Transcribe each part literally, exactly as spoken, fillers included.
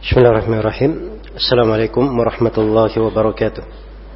Bismillahirrahmanirrahim. Assalamualaikum warahmatullahi wabarakatuh.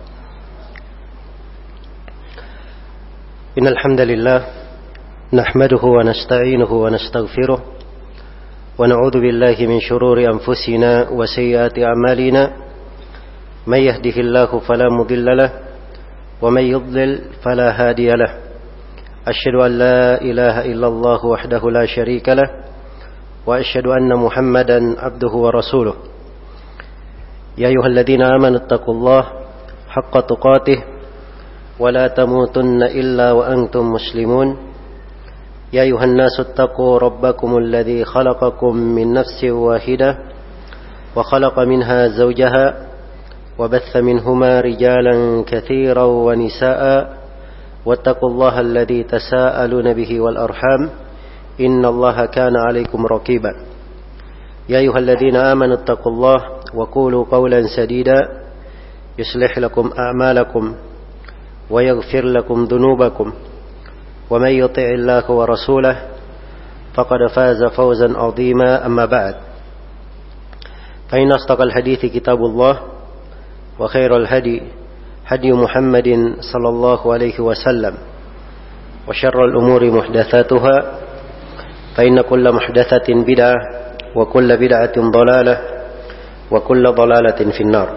Innal hamdalillah nahmaduhu wa nasta'inuhu wa nastaghfiruh wa na'udzu billahi min shururi anfusina wa sayyiati a'malina. May yahdihillahu fala mudilla lahu wa may yudlil fala hadiya lahu. Asyhadu an la ilaha illallah wahdahu la syarika lahu وأشهد أن محمدا عبده ورسوله يا أيها الذين آمنوا اتقوا الله حق تقاته ولا تموتن إلا وأنتم مسلمون يا أيها الناس اتقوا ربكم الذي خلقكم من نفس واحدة وخلق منها زوجها وبث منهما رجالا كثيرا ونساء واتقوا الله الذي تساءلون به والأرحام إن الله كان عليكم رقيبا يا أيها الذين آمنوا اتقوا الله وقولوا قولا سديدا يصلح لكم أعمالكم ويغفر لكم ذنوبكم ومن يطع الله ورسوله فقد فاز فوزا عظيما أما بعد فإن أصدق الحديث كتاب الله وخير الهدي هدي محمد صلى الله عليه وسلم وشر الأمور محدثاتها فإن كل محدثة بدعة وكل بدعة ضلالة وكل ضلالة في النار.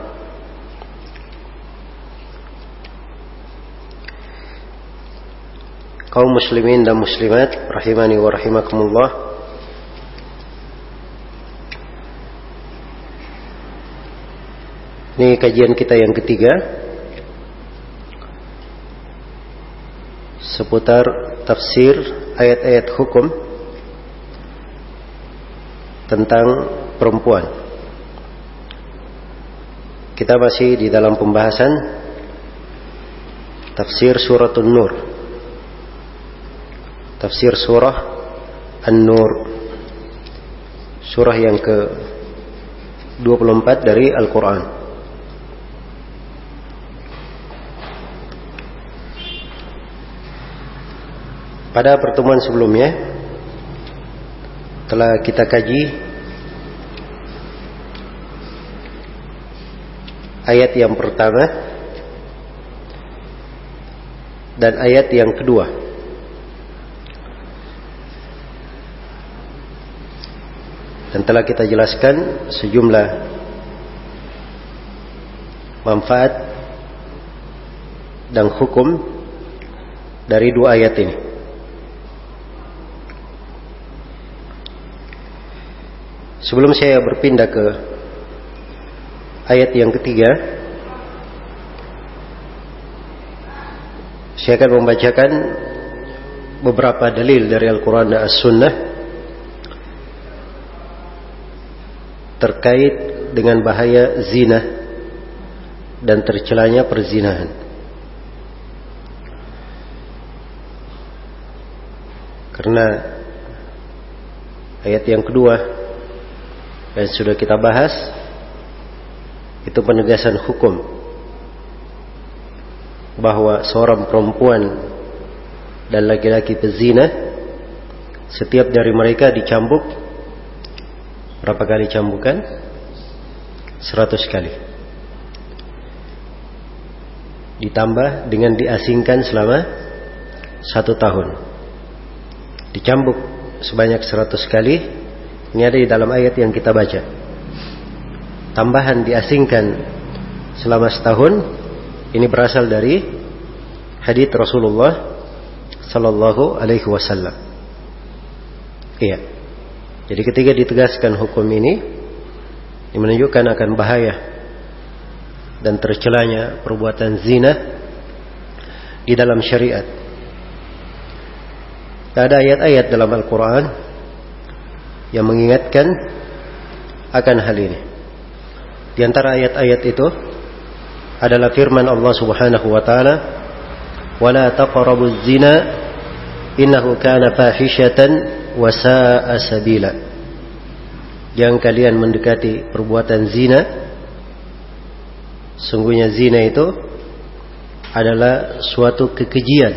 Kaum muslimin dan muslimat rahimani wa rahimakumullah. Ini kajian kita yang ketiga seputar tafsir ayat-ayat hukum tentang perempuan. Kita masih di dalam pembahasan tafsir surah An-Nur. Tafsir surah An-Nur. Surah yang ke dua puluh empat dari Al-Quran. Pada pertemuan sebelumnya telah kita kaji ayat yang pertama dan ayat yang kedua. Dan telah kita jelaskan sejumlah manfaat dan hukum dari dua ayat ini. Sebelum saya berpindah ke ayat yang ketiga, saya akan membacakan beberapa dalil dari Al-Quran dan As-Sunnah terkait dengan bahaya zina dan tercelanya perzinahan. Karena ayat yang kedua yang sudah kita bahas itu penegasan hukum bahwa seorang perempuan dan laki-laki pezina setiap dari mereka dicambuk berapa kali cambukan? Seratus kali. Ditambah dengan diasingkan selama satu tahun. Dicambuk sebanyak seratus kali. Ini ada di dalam ayat yang kita baca. Tambahan diasingkan selama setahun. Ini berasal dari hadits Rasulullah sallallahu alaihi wasallam. Iya. Jadi ketika ditegaskan hukum ini, ini menunjukkan akan bahaya dan tercelanya perbuatan zina di dalam syariat. Ada ayat-ayat dalam Al-Quran yang mengingatkan akan hal ini. Di antara ayat-ayat itu adalah firman Allah Subhanahu wa taala, "Wa la taqrabuz zina innahu kana fahishatan wa sa'a sabila." Jangan kalian mendekati perbuatan zina. Sungguhnya zina itu adalah suatu kekejian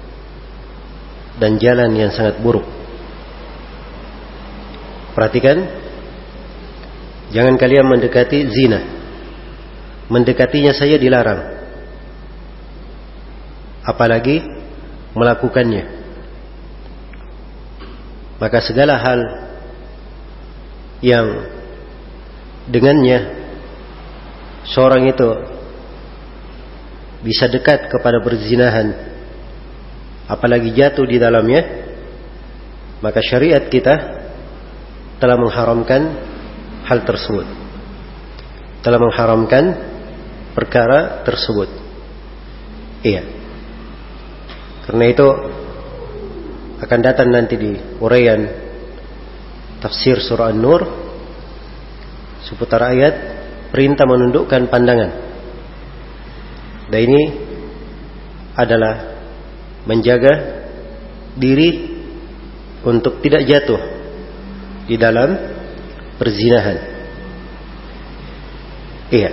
dan jalan yang sangat buruk. Perhatikan, Jangan kalian mendekati zina. Mendekatinya saja dilarang, apalagi melakukannya. Maka segala hal yang dengannya seorang itu bisa dekat kepada perzinahan, apalagi jatuh di dalamnya, maka syariat kita telah mengharamkan hal tersebut, telah mengharamkan perkara tersebut. Iya. Karena itu akan datang nanti di uraian tafsir surah An-Nur seputar ayat perintah menundukkan pandangan. Dan ini adalah menjaga diri untuk tidak jatuh di dalam perzinahan. Iya.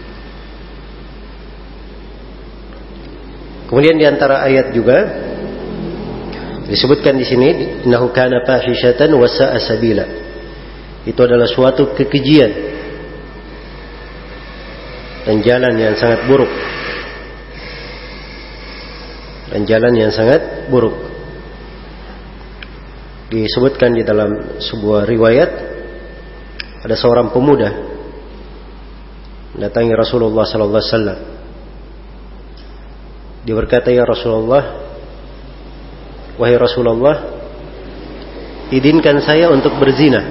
Kemudian di antara ayat juga disebutkan di sini, innahu kana fahishatan wa sa'a sabila. Itu adalah suatu kekejian dan jalan yang sangat buruk. Dan jalan yang sangat buruk. Disebutkan di dalam sebuah riwayat, ada seorang pemuda mendatangi Rasulullah sallallahu alaihi wasallam. Dia berkata, ya Rasulullah, wahai Rasulullah, izinkan saya untuk berzina.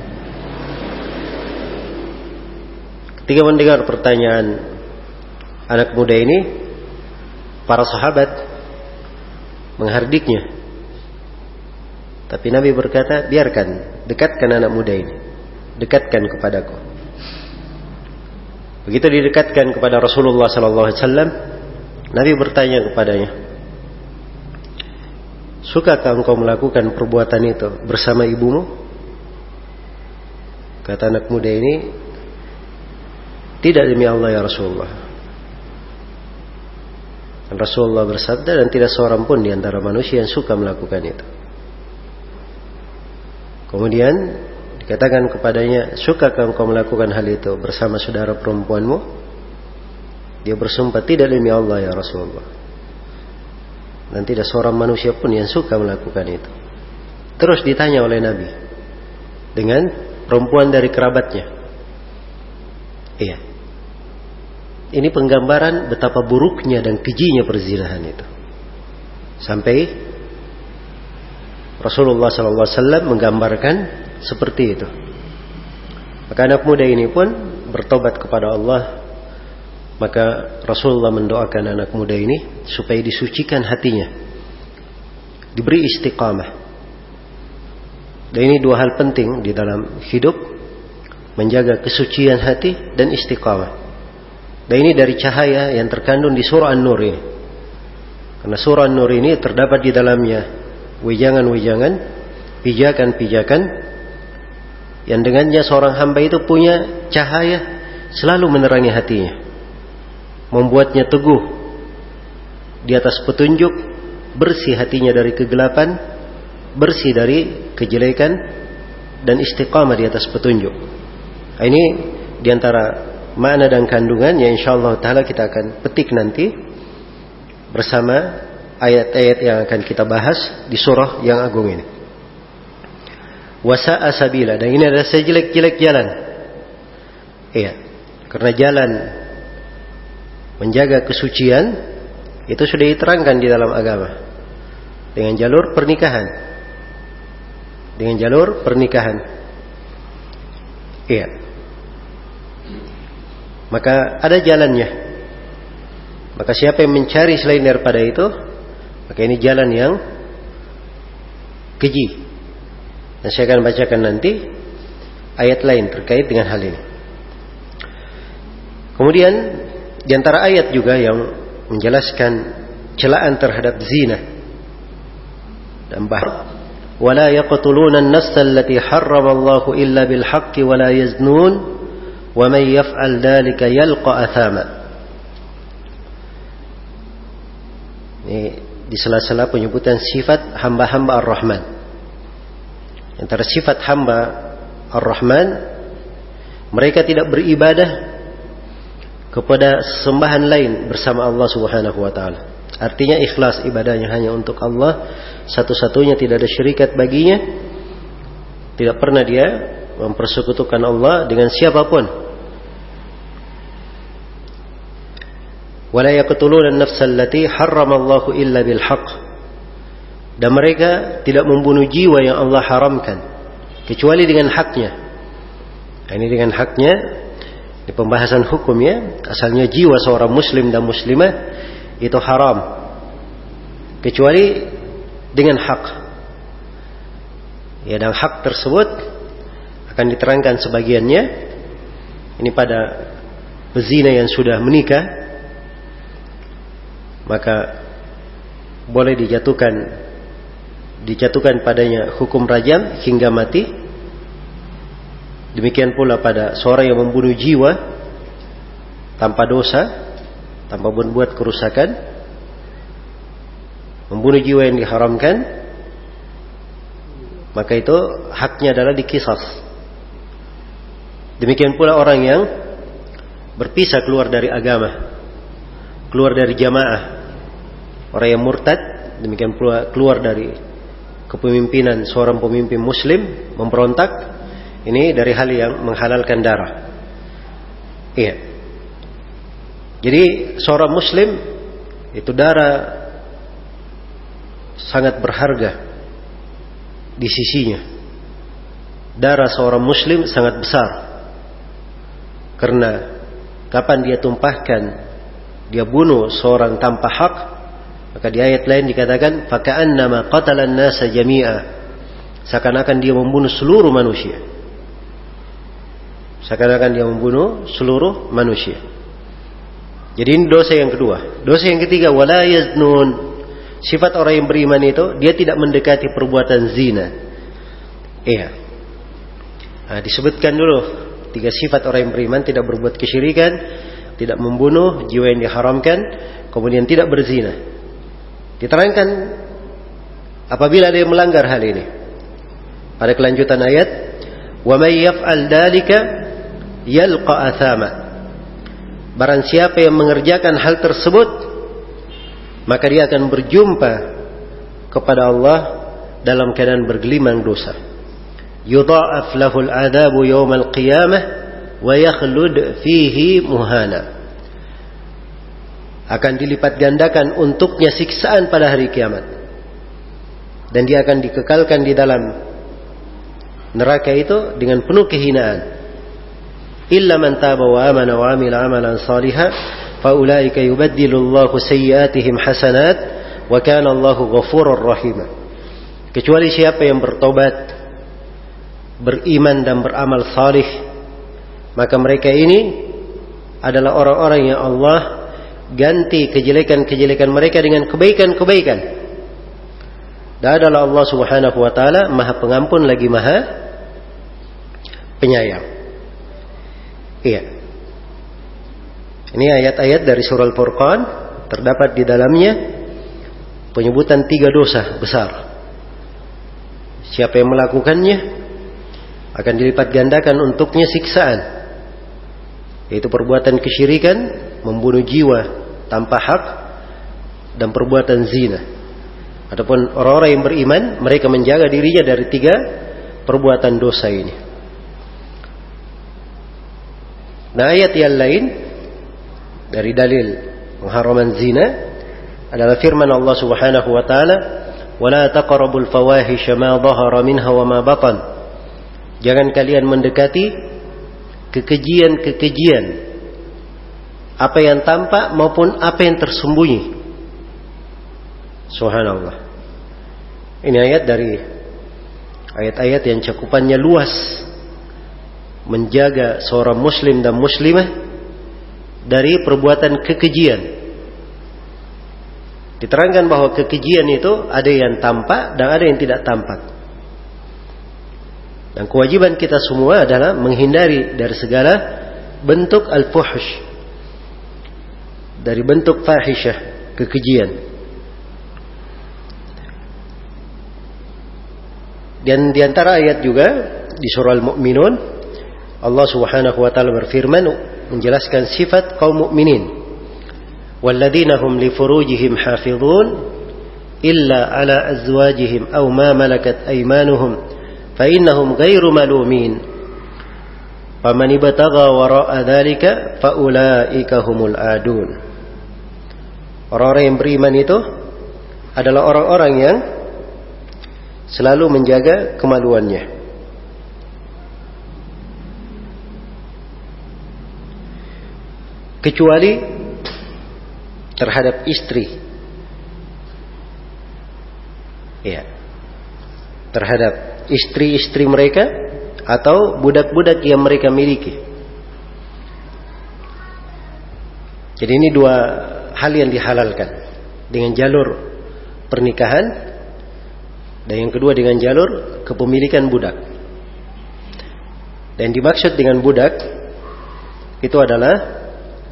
Ketika mendengar pertanyaan anak muda ini, para sahabat menghardiknya. Tapi Nabi berkata, biarkan, dekatkan anak muda ini, dekatkan kepadaku. Begitu didekatkan kepada Rasulullah sallallahu alaihi wasallam, Nabi bertanya kepadanya, sukakah engkau melakukan perbuatan itu bersama ibumu? Kata anak muda ini, tidak demi Allah ya Rasulullah. Dan Rasulullah bersabda, dan tidak seorang pun di antara manusia yang suka melakukan itu. Kemudian dikatakan kepadanya, sukakah engkau melakukan hal itu bersama saudara perempuanmu? Dia bersumpah, tidak demi Allah ya Rasulullah. Dan tidak seorang manusia pun yang suka melakukan itu. Terus ditanya oleh Nabi dengan perempuan dari kerabatnya. Iya. Ini penggambaran betapa buruknya dan kejinya perzinahan itu. Sampai Rasulullah sallallahu alaihi wasallam menggambarkan seperti itu. Maka anak muda ini pun bertobat kepada Allah. Maka Rasulullah mendoakan anak muda ini supaya disucikan hatinya, diberi istiqamah. Dan ini dua hal penting di dalam hidup, menjaga kesucian hati dan istiqamah. Dan ini dari cahaya yang terkandung di surah An-Nur ini. Karena surah An-Nur ini terdapat di dalamnya wejangan-wejangan, pijakan-pijakan yang dengannya seorang hamba itu punya cahaya selalu menerangi hatinya, membuatnya teguh di atas petunjuk, bersih hatinya dari kegelapan, bersih dari kejelekan, dan istiqamah di atas petunjuk. Ini diantara makna dan kandungan yang insyaallah ta'ala kita akan petik nanti bersama ayat-ayat yang akan kita bahas di surah yang agung ini. Wasa'a sabila, dan ini adalah sejelek-jelek jalan. Iya, karena jalan menjaga kesucian itu sudah diterangkan di dalam agama dengan jalur pernikahan, dengan jalur pernikahan. Iya. Maka ada jalannya. Maka siapa yang mencari selain daripada itu, maka ini jalan yang keji. Dan saya akan bacakan nanti ayat lain terkait dengan hal ini. Kemudian di antara ayat juga yang menjelaskan celaan terhadap zina dan bahwa wala yaqtuluna an-nafsa allati harrama Allahu illa bil haqqi wala yaznun wa man yaf'al dhalika yalqa athama. Ini di sela-sela penyebutan sifat hamba-hamba Ar-Rahman. Antara sifat hamba Ar-Rahman Mereka tidak beribadah kepada sembahan lain bersama Allah Subhanahu wa taala. Artinya ikhlas ibadahnya hanya untuk Allah satu-satunya, tidak ada syirikat baginya. Tidak pernah dia mempersekutukan Allah dengan siapapun. Wala yaqtuluna an-nafsa allati harrama Allahu illa bil haqq. Dan mereka tidak membunuh jiwa yang Allah haramkan kecuali dengan haknya. Ini dengan haknya di pembahasan hukum ya, asalnya jiwa seorang muslim dan muslimah itu haram kecuali dengan hak. Ya, dan hak tersebut akan diterangkan sebagiannya. Ini pada pezina yang sudah menikah, maka boleh dijatuhkan dijatuhkan padanya hukum rajam hingga mati. Demikian pula pada seorang yang membunuh jiwa tanpa dosa, tanpa membuat kerusakan, membunuh jiwa yang diharamkan, maka itu haknya adalah dikisas. Demikian pula orang yang berpisah keluar dari agama, keluar dari jamaah, orang yang murtad, demikian pula keluar dari kepemimpinan seorang pemimpin muslim, memberontak. Ini dari hal yang menghalalkan darah. Iya. Jadi seorang muslim itu darah sangat berharga di sisinya. Darah seorang muslim sangat besar. Karena kapan dia tumpahkan, dia bunuh seorang tanpa hak, maka di ayat lain dikatakan faka'annama qatalan nasa jami'a. Seakan-akan dia membunuh seluruh manusia. Seakan-akan dia membunuh seluruh manusia. Jadi ini dosa yang kedua. Dosa yang ketiga, wala yaznun. Sifat orang yang beriman itu dia tidak mendekati perbuatan zina. Iya. Nah, disebutkan dulu tiga sifat orang yang beriman: tidak berbuat kesyirikan, tidak membunuh jiwa yang diharamkan, kemudian tidak berzina. Diterangkan apabila ada yang melanggar hal ini. Pada kelanjutan ayat, wa may yaf'al dzalika yalqa athama. Barang siapa yang mengerjakan hal tersebut, maka dia akan berjumpa kepada Allah dalam keadaan bergelimang dosa. Yudha'af lahul adabu yawmal qiyamah wa yakhlud fihi muhana. Akan dilipat gandakan untuknya siksaan pada hari kiamat, dan dia akan dikekalkan di dalam neraka itu dengan penuh kehinaan. Illa man taba wa amana wa amila amalan salihan fa ulaika yubaddilu Allahu sayyi'atihim hasanat wa kana Allahu ghafurur rahim. Kecuali siapa yang bertobat, beriman dan beramal salih, maka mereka ini adalah orang-orang yang Allah ganti kejelekan-kejelekan mereka dengan kebaikan-kebaikan. Dan adalah Allah Subhanahu wa taala Maha Pengampun lagi Maha Penyayang. Iya. Ini ayat-ayat dari surah Al-Furqan, terdapat di dalamnya penyebutan tiga dosa besar. Siapa yang melakukannya akan dilipat gandakan untuknya siksaan, yaitu perbuatan kesyirikan, membunuh jiwa tanpa hak, dan perbuatan zina. Adapun orang-orang yang beriman, mereka menjaga dirinya dari tiga perbuatan dosa ini. Nah, ayat yang lain dari dalil pengharaman zina adalah firman Allah Subhanahu wa taala, "Wala taqrabul fawahisha ma dhahara minha wa ma batan." Jangan kalian mendekati kekejian-kekejian, apa yang tampak maupun apa yang tersembunyi. Subhanallah. Ini ayat dari ayat-ayat yang cakupannya luas, menjaga seorang muslim dan muslimah dari perbuatan kekejian. Diterangkan bahwa kekejian itu ada yang tampak dan ada yang tidak tampak. Dan kewajiban kita semua adalah menghindari dari segala bentuk al-fuhsh, dari bentuk fahisyah, kekejian. Dan di antara ayat juga di surah Al-Mu'minun Allah Subhanahu wa taala berfirman menjelaskan sifat kaum mukminin. Walladzina hum li furujihim hafizun illa ala azwajihim aw ma malakat aymanuhum fa innahum ghairu malumin. Faman ibtagha wara'a dzalika fa ulaika humul adun. Orang-orang yang beriman itu adalah orang-orang yang selalu menjaga kemaluannya. Kecuali terhadap istri. Ya. Terhadap istri-istri mereka atau budak-budak yang mereka miliki. Jadi ini dua hal yang dihalalkan dengan jalur pernikahan, dan yang kedua dengan jalur kepemilikan budak. Dan dimaksud dengan budak itu adalah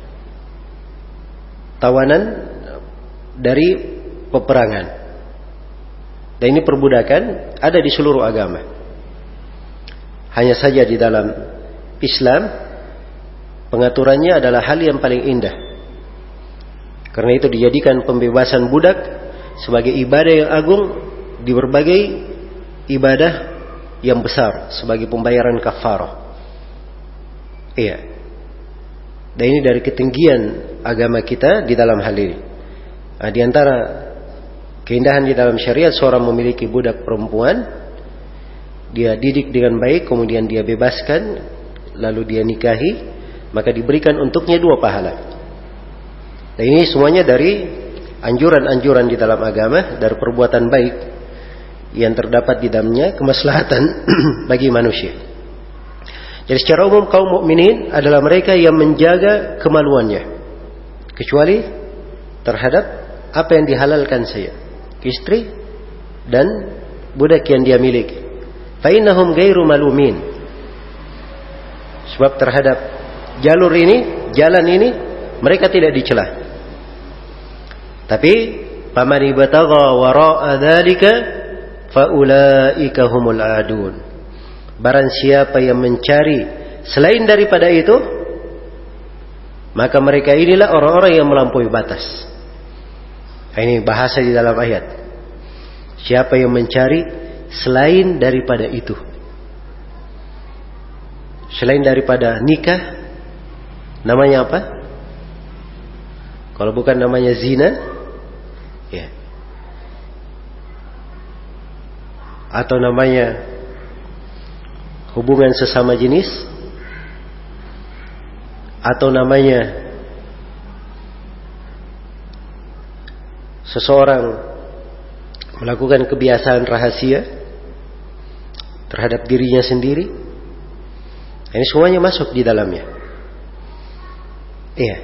tawanan dari peperangan. Dan ini perbudakan ada di seluruh agama. Hanya saja di dalam Islam pengaturannya adalah hal yang paling indah. Karena itu dijadikan pembebasan budak sebagai ibadah yang agung di berbagai ibadah yang besar sebagai pembayaran kafarah. Iya. Dan ini dari ketinggian agama kita di dalam hal ini. Nah, di antara keindahan di dalam syariat, seorang memiliki budak perempuan, dia didik dengan baik, kemudian dia bebaskan, lalu dia nikahi, maka diberikan untuknya dua pahala. Dan ini semuanya dari anjuran-anjuran di dalam agama, dari perbuatan baik yang terdapat di dalamnya kemaslahatan bagi manusia. Jadi secara umum kaum mukminin adalah mereka yang menjaga kemaluannya, kecuali terhadap apa yang dihalalkan saja, istri dan budak yang dia miliki. Fa innahum ghairu malumin. Sebab terhadap jalur ini, jalan ini, mereka tidak dicela. Tapi faman ibtagha wara'a dzalika fa ulaika humul adun. Barang siapa yang mencari selain daripada itu, maka mereka inilah orang-orang yang melampaui batas. Ini bahasa di dalam ayat. Siapa yang mencari selain daripada itu, selain daripada nikah, namanya apa? Kalau bukan namanya zina, ya, atau namanya hubungan sesama jenis, atau namanya seseorang melakukan kebiasaan rahasia terhadap dirinya sendiri. Ini semuanya masuk di dalamnya. Iya.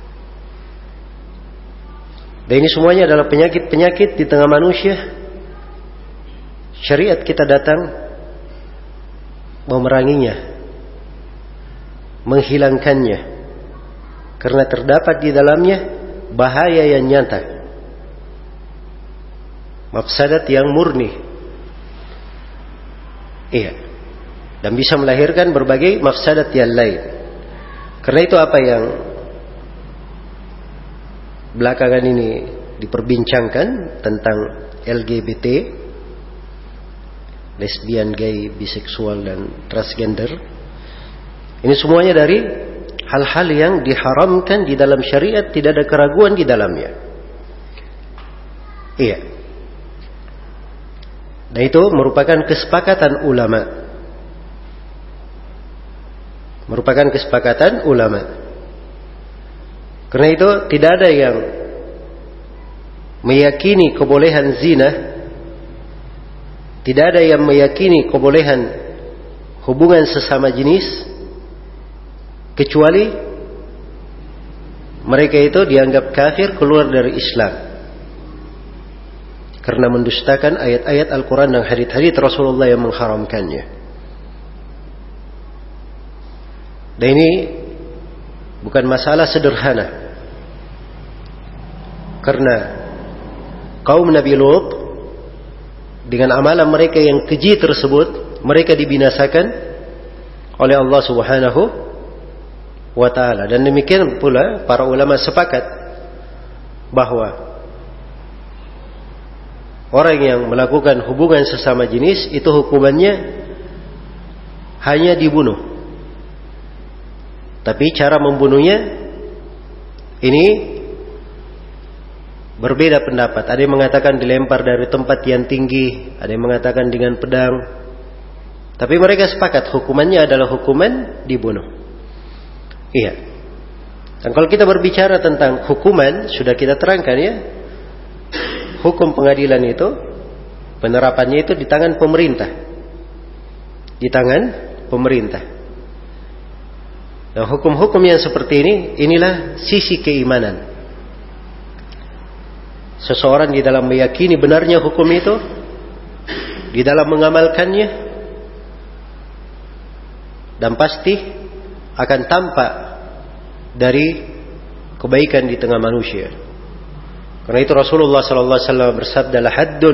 Dan ini semuanya adalah penyakit-penyakit di tengah manusia. Syariat kita datang memeranginya, menghilangkannya, karena terdapat di dalamnya bahaya yang nyata, mafsadat yang murni. Iya. Dan bisa melahirkan berbagai mafsadat yang lain. Karena itu apa yang belakangan ini diperbincangkan tentang L G B T, lesbian, gay, biseksual, dan transgender. Ini semuanya dari hal-hal yang diharamkan di dalam syariat, tidak ada keraguan di dalamnya. Iya. Dan itu merupakan kesepakatan ulama. Merupakan kesepakatan ulama. Karena itu tidak ada yang meyakini kebolehan zina, tidak ada yang meyakini kebolehan hubungan sesama jenis, kecuali mereka itu dianggap kafir, keluar dari Islam, karena mendustakan ayat-ayat Al-Quran dan hadits-hadits Rasulullah yang mengharamkannya. Dan ini bukan masalah sederhana, karena kaum Nabi Lut dengan amalan mereka yang keji tersebut, mereka dibinasakan oleh Allah Subhanahu wa ta'ala. Dan demikian pula para ulama sepakat bahwa orang yang melakukan hubungan sesama jenis itu hukumannya hanya dibunuh. Tapi cara membunuhnya ini berbeda pendapat. Ada yang mengatakan dilempar dari tempat yang tinggi, ada yang mengatakan dengan pedang. Tapi mereka sepakat hukumannya adalah hukuman dibunuh. Iya. Dan kalau kita berbicara tentang hukuman, sudah kita terangkan ya. Hukum pengadilan itu, penerapannya itu di tangan pemerintah. Di tangan pemerintah. Nah, hukum-hukum yang seperti ini, inilah sisi keimanan. Seseorang di dalam meyakini benarnya hukum itu, di dalam mengamalkannya, dan pasti akan tampak dari kebaikan di tengah manusia. Karena itu Rasulullah sallallahu alaihi wasallam bersabda, "La haddun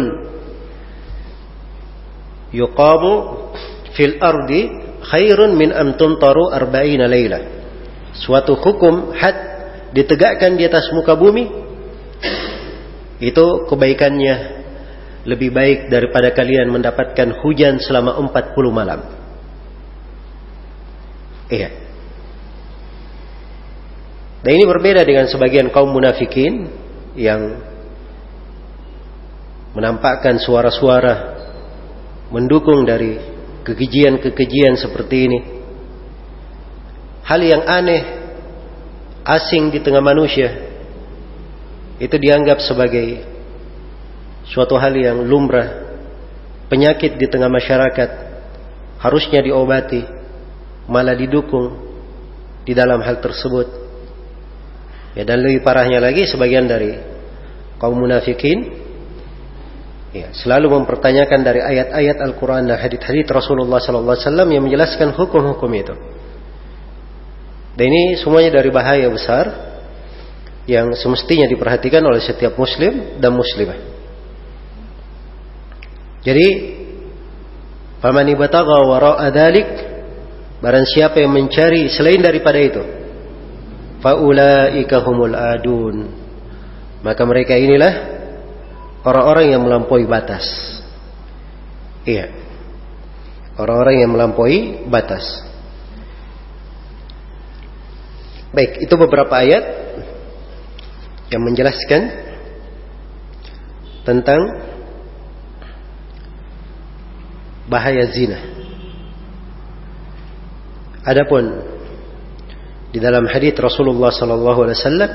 yuqamu fil ardi khairun min an tuntaru arba'ina laila." Suatu hukum had ditegakkan di atas muka bumi, itu kebaikannya lebih baik daripada kalian mendapatkan hujan selama empat puluh malam. Iya. Dan ini berbeda dengan sebagian kaum munafikin yang menampakkan suara-suara mendukung dari kekejian-kekejian seperti ini. Hal yang aneh, asing di tengah manusia, itu dianggap sebagai suatu hal yang lumrah, penyakit di tengah masyarakat, harusnya diobati, malah didukung di dalam hal tersebut. Ya, dan lebih parahnya lagi, sebagian dari kaum munafikin ya, selalu mempertanyakan dari ayat-ayat Al-Quran dan hadits-hadits Rasulullah sallallahu alaihi wasallam yang menjelaskan hukum-hukum itu. Dan ini semuanya dari bahaya besar yang semestinya diperhatikan oleh setiap muslim dan muslimah. Jadi, faman ibtagha wara'a dzalik, barang siapa yang mencari selain daripada itu, faulaika humul adun, maka mereka inilah orang-orang yang melampaui batas. Iya, orang-orang yang melampaui batas. Baik, itu beberapa ayat yang menjelaskan tentang bahaya zina. Adapun di dalam hadits Rasulullah sallallahu alaihi wasallam,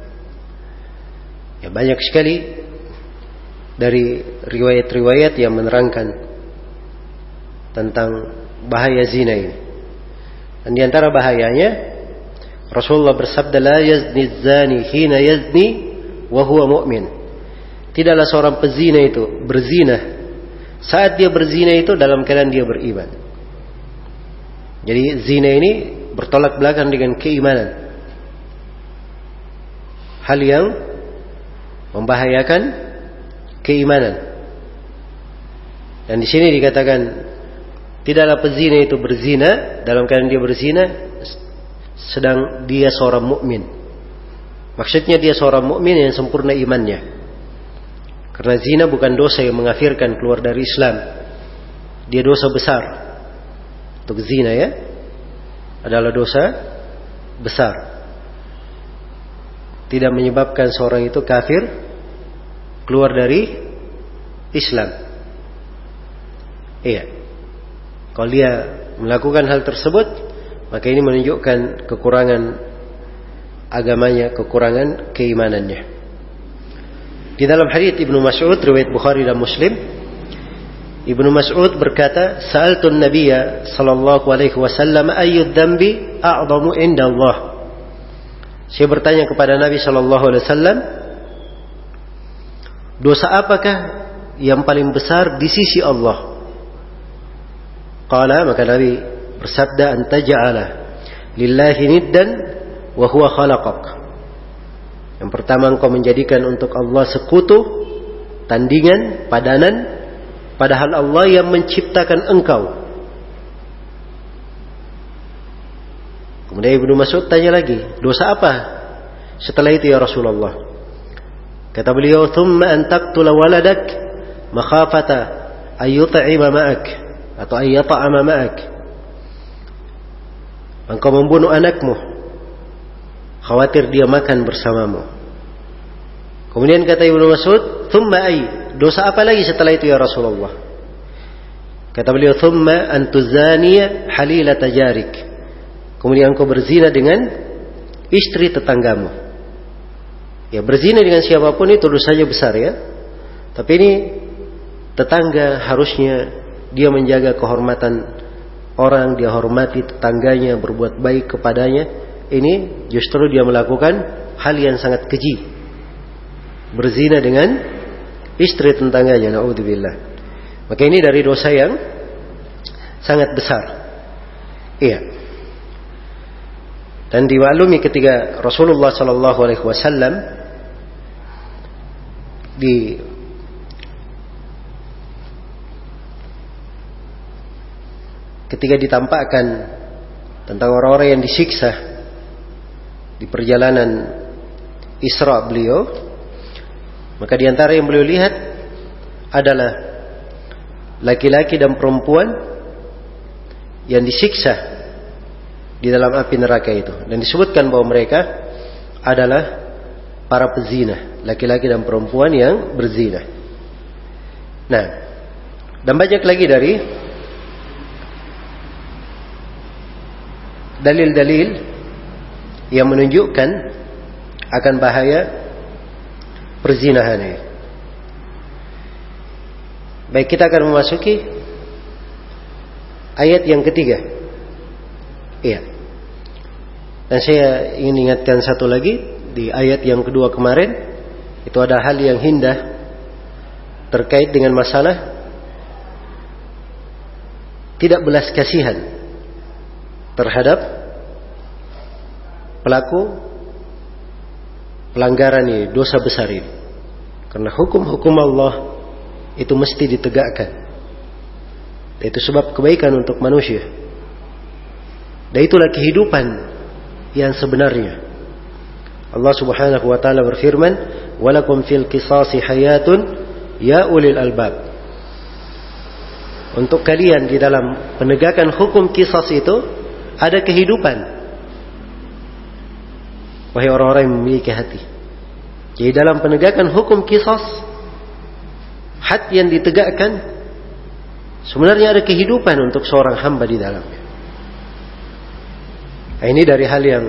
ya banyak sekali dari riwayat-riwayat yang menerangkan tentang bahaya zina ini. Dan di antara bahayanya, Rasulullah bersabda, "La yazni zani hina yazni wa huwa mu'min." Tidaklah seorang pezina itu berzina saat dia berzina itu dalam keadaan dia beriman. Jadi zina ini bertolak belakang dengan keimanan, hal yang membahayakan keimanan. Dan di sini dikatakan tidaklah pezina itu berzina dalam keadaan dia berzina sedang dia seorang mukmin. Maksudnya dia seorang mukmin yang sempurna imannya. Karena zina bukan dosa yang mengkafirkan keluar dari Islam. Dia dosa besar. Untuk zina ya, adalah dosa besar. Tidak menyebabkan seorang itu kafir, keluar dari Islam. Iya. Kalau dia melakukan hal tersebut, maka ini menunjukkan kekurangan agamanya, kekurangan keimanannya. Di dalam hadits Ibnu Mas'ud riwayat Bukhari dan Muslim, Ibnu Mas'ud berkata, "Sa'altun Nabiyya sallallahu alaihi wasallam ayyud dzambi a'zamu indallah." Saya bertanya kepada Nabi sallallahu alaihi wasallam, dosa apakah yang paling besar di sisi Allah? Qala, maka Nabi bersabda, "Anta ja'ala lillahi niddan wa huwa khalaqak." Yang pertama, engkau menjadikan untuk Allah sekutu, tandingan, padanan, padahal Allah yang menciptakan engkau. Kemudian Ibnu Mas'ud tanya lagi, dosa apa setelah itu ya Rasulullah? Kata beliau, "Tsumma an taqtula waladak makhafata ay yut'ima ma'ak atau ay yat'ama ma'ak." Engkau membunuh anakmu, khawatir dia makan bersamamu. Kemudian kata Ibnu Mas'ud, "Tsumma ay?" Dosa apa lagi setelah itu ya Rasulullah? Kata beliau, "Tsumma an tuzaniya halilata jarik." Kemudian engkau berzina dengan istri tetanggamu. Ya, berzina dengan siapapun itu dosanya besar ya. Tapi ini tetangga, harusnya dia menjaga kehormatan orang, dia hormati tetangganya, berbuat baik kepadanya. Ini justru dia melakukan hal yang sangat keji. Berzina dengan istri tetangganya, naudzubillah. Maka ini dari dosa yang sangat besar. Iya. Dan dimaklumi ketika Rasulullah sallallahu alaihi wasallam di ketika ditampakkan tentang orang-orang yang disiksa di perjalanan Isra beliau, maka di antara yang beliau lihat adalah laki-laki dan perempuan yang disiksa di dalam api neraka itu, dan disebutkan bahwa mereka adalah para pezina, laki-laki dan perempuan yang berzina. Nah, dan banyak lagi dari dalil-dalil yang menunjukkan akan bahaya perzinahan ini. Baik, kita akan memasuki ayat yang ketiga. Iya. Dan saya ingin ingatkan satu lagi. Di ayat yang kedua kemarin itu ada hal yang indah terkait dengan masalah tidak belas kasihan terhadap pelaku pelanggaran ini, dosa besar ini. Karena hukum-hukum Allah itu mesti ditegakkan. Dan itu sebab kebaikan untuk manusia. Dan itulah kehidupan yang sebenarnya. Allah Subhanahu wa taala berfirman, "Walakum fil qisasi hayatun ya ulil albab." Untuk kalian di dalam penegakan hukum qisas itu ada kehidupan. Wahai orang-orang yang memiliki hati. Jadi dalam penegakan hukum qisas, had yang ditegakkan, sebenarnya ada kehidupan untuk seorang hamba di dalamnya. Nah, ini dari hal yang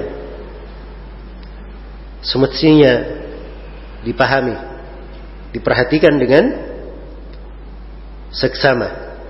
semestinya dipahami, diperhatikan dengan seksama.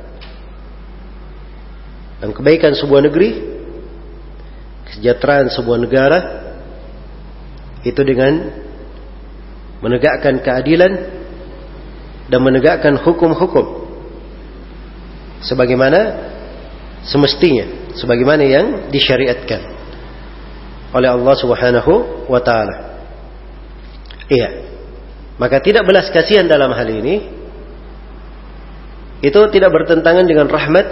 Dan kebaikan sebuah negeri, kesejahteraan sebuah negara, itu dengan menegakkan keadilan dan menegakkan hukum-hukum sebagaimana semestinya, sebagaimana yang disyariatkan oleh Allah Subhanahu wa taala. Iya. Maka tidak belas kasihan dalam hal ini itu tidak bertentangan dengan rahmat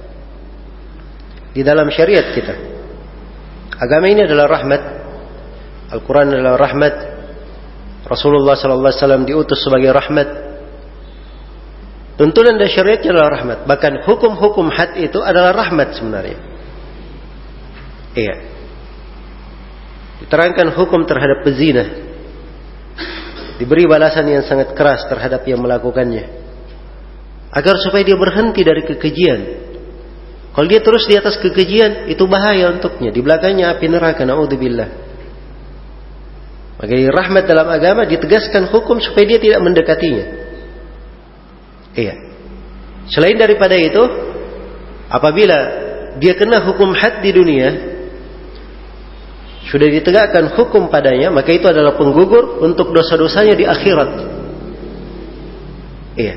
di dalam syariat kita. Agama ini adalah rahmat. Al-Quran adalah rahmat. Rasulullah sallallahu alaihi wasallam diutus sebagai rahmat. Tuntunan dan syariatnya adalah rahmat. Bahkan hukum-hukum had itu adalah rahmat sebenarnya. Iya. Diterangkan hukum terhadap pezina, diberi balasan yang sangat keras terhadap yang melakukannya, agar supaya dia berhenti dari kekejian. Kalau dia terus di atas kekejian, itu bahaya untuknya. Di belakangnya api neraka, naudzubillah. Maka rahmat dalam agama ditegaskan hukum supaya dia tidak mendekatinya. Iya. Selain daripada itu, apabila dia kena hukum had di dunia, sudah ditegakkan hukum padanya, maka itu adalah penggugur untuk dosa-dosanya di akhirat. Iya.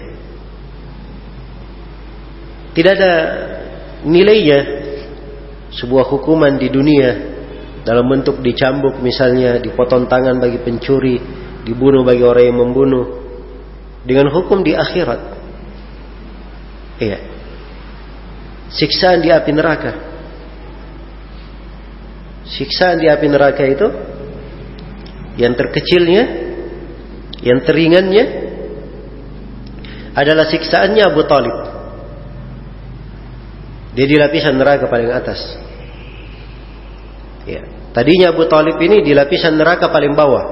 Tidak ada nilainya sebuah hukuman di dunia dalam bentuk dicambuk misalnya, dipotong tangan bagi pencuri, dibunuh bagi orang yang membunuh, dengan hukum di akhirat. Iya. Siksaan di api neraka. siksaan di api neraka itu yang terkecilnya, yang teringannya adalah siksaannya Abu Talib. Dia di lapisan neraka paling atas. Ya. Tadinya Abu Talib ini di lapisan neraka paling bawah.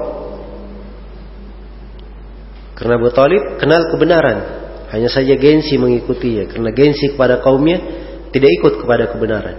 Karena Abu Talib kenal kebenaran, hanya saja gengsi mengikutinya. Karena gengsi kepada kaumnya, tidak ikut kepada kebenaran.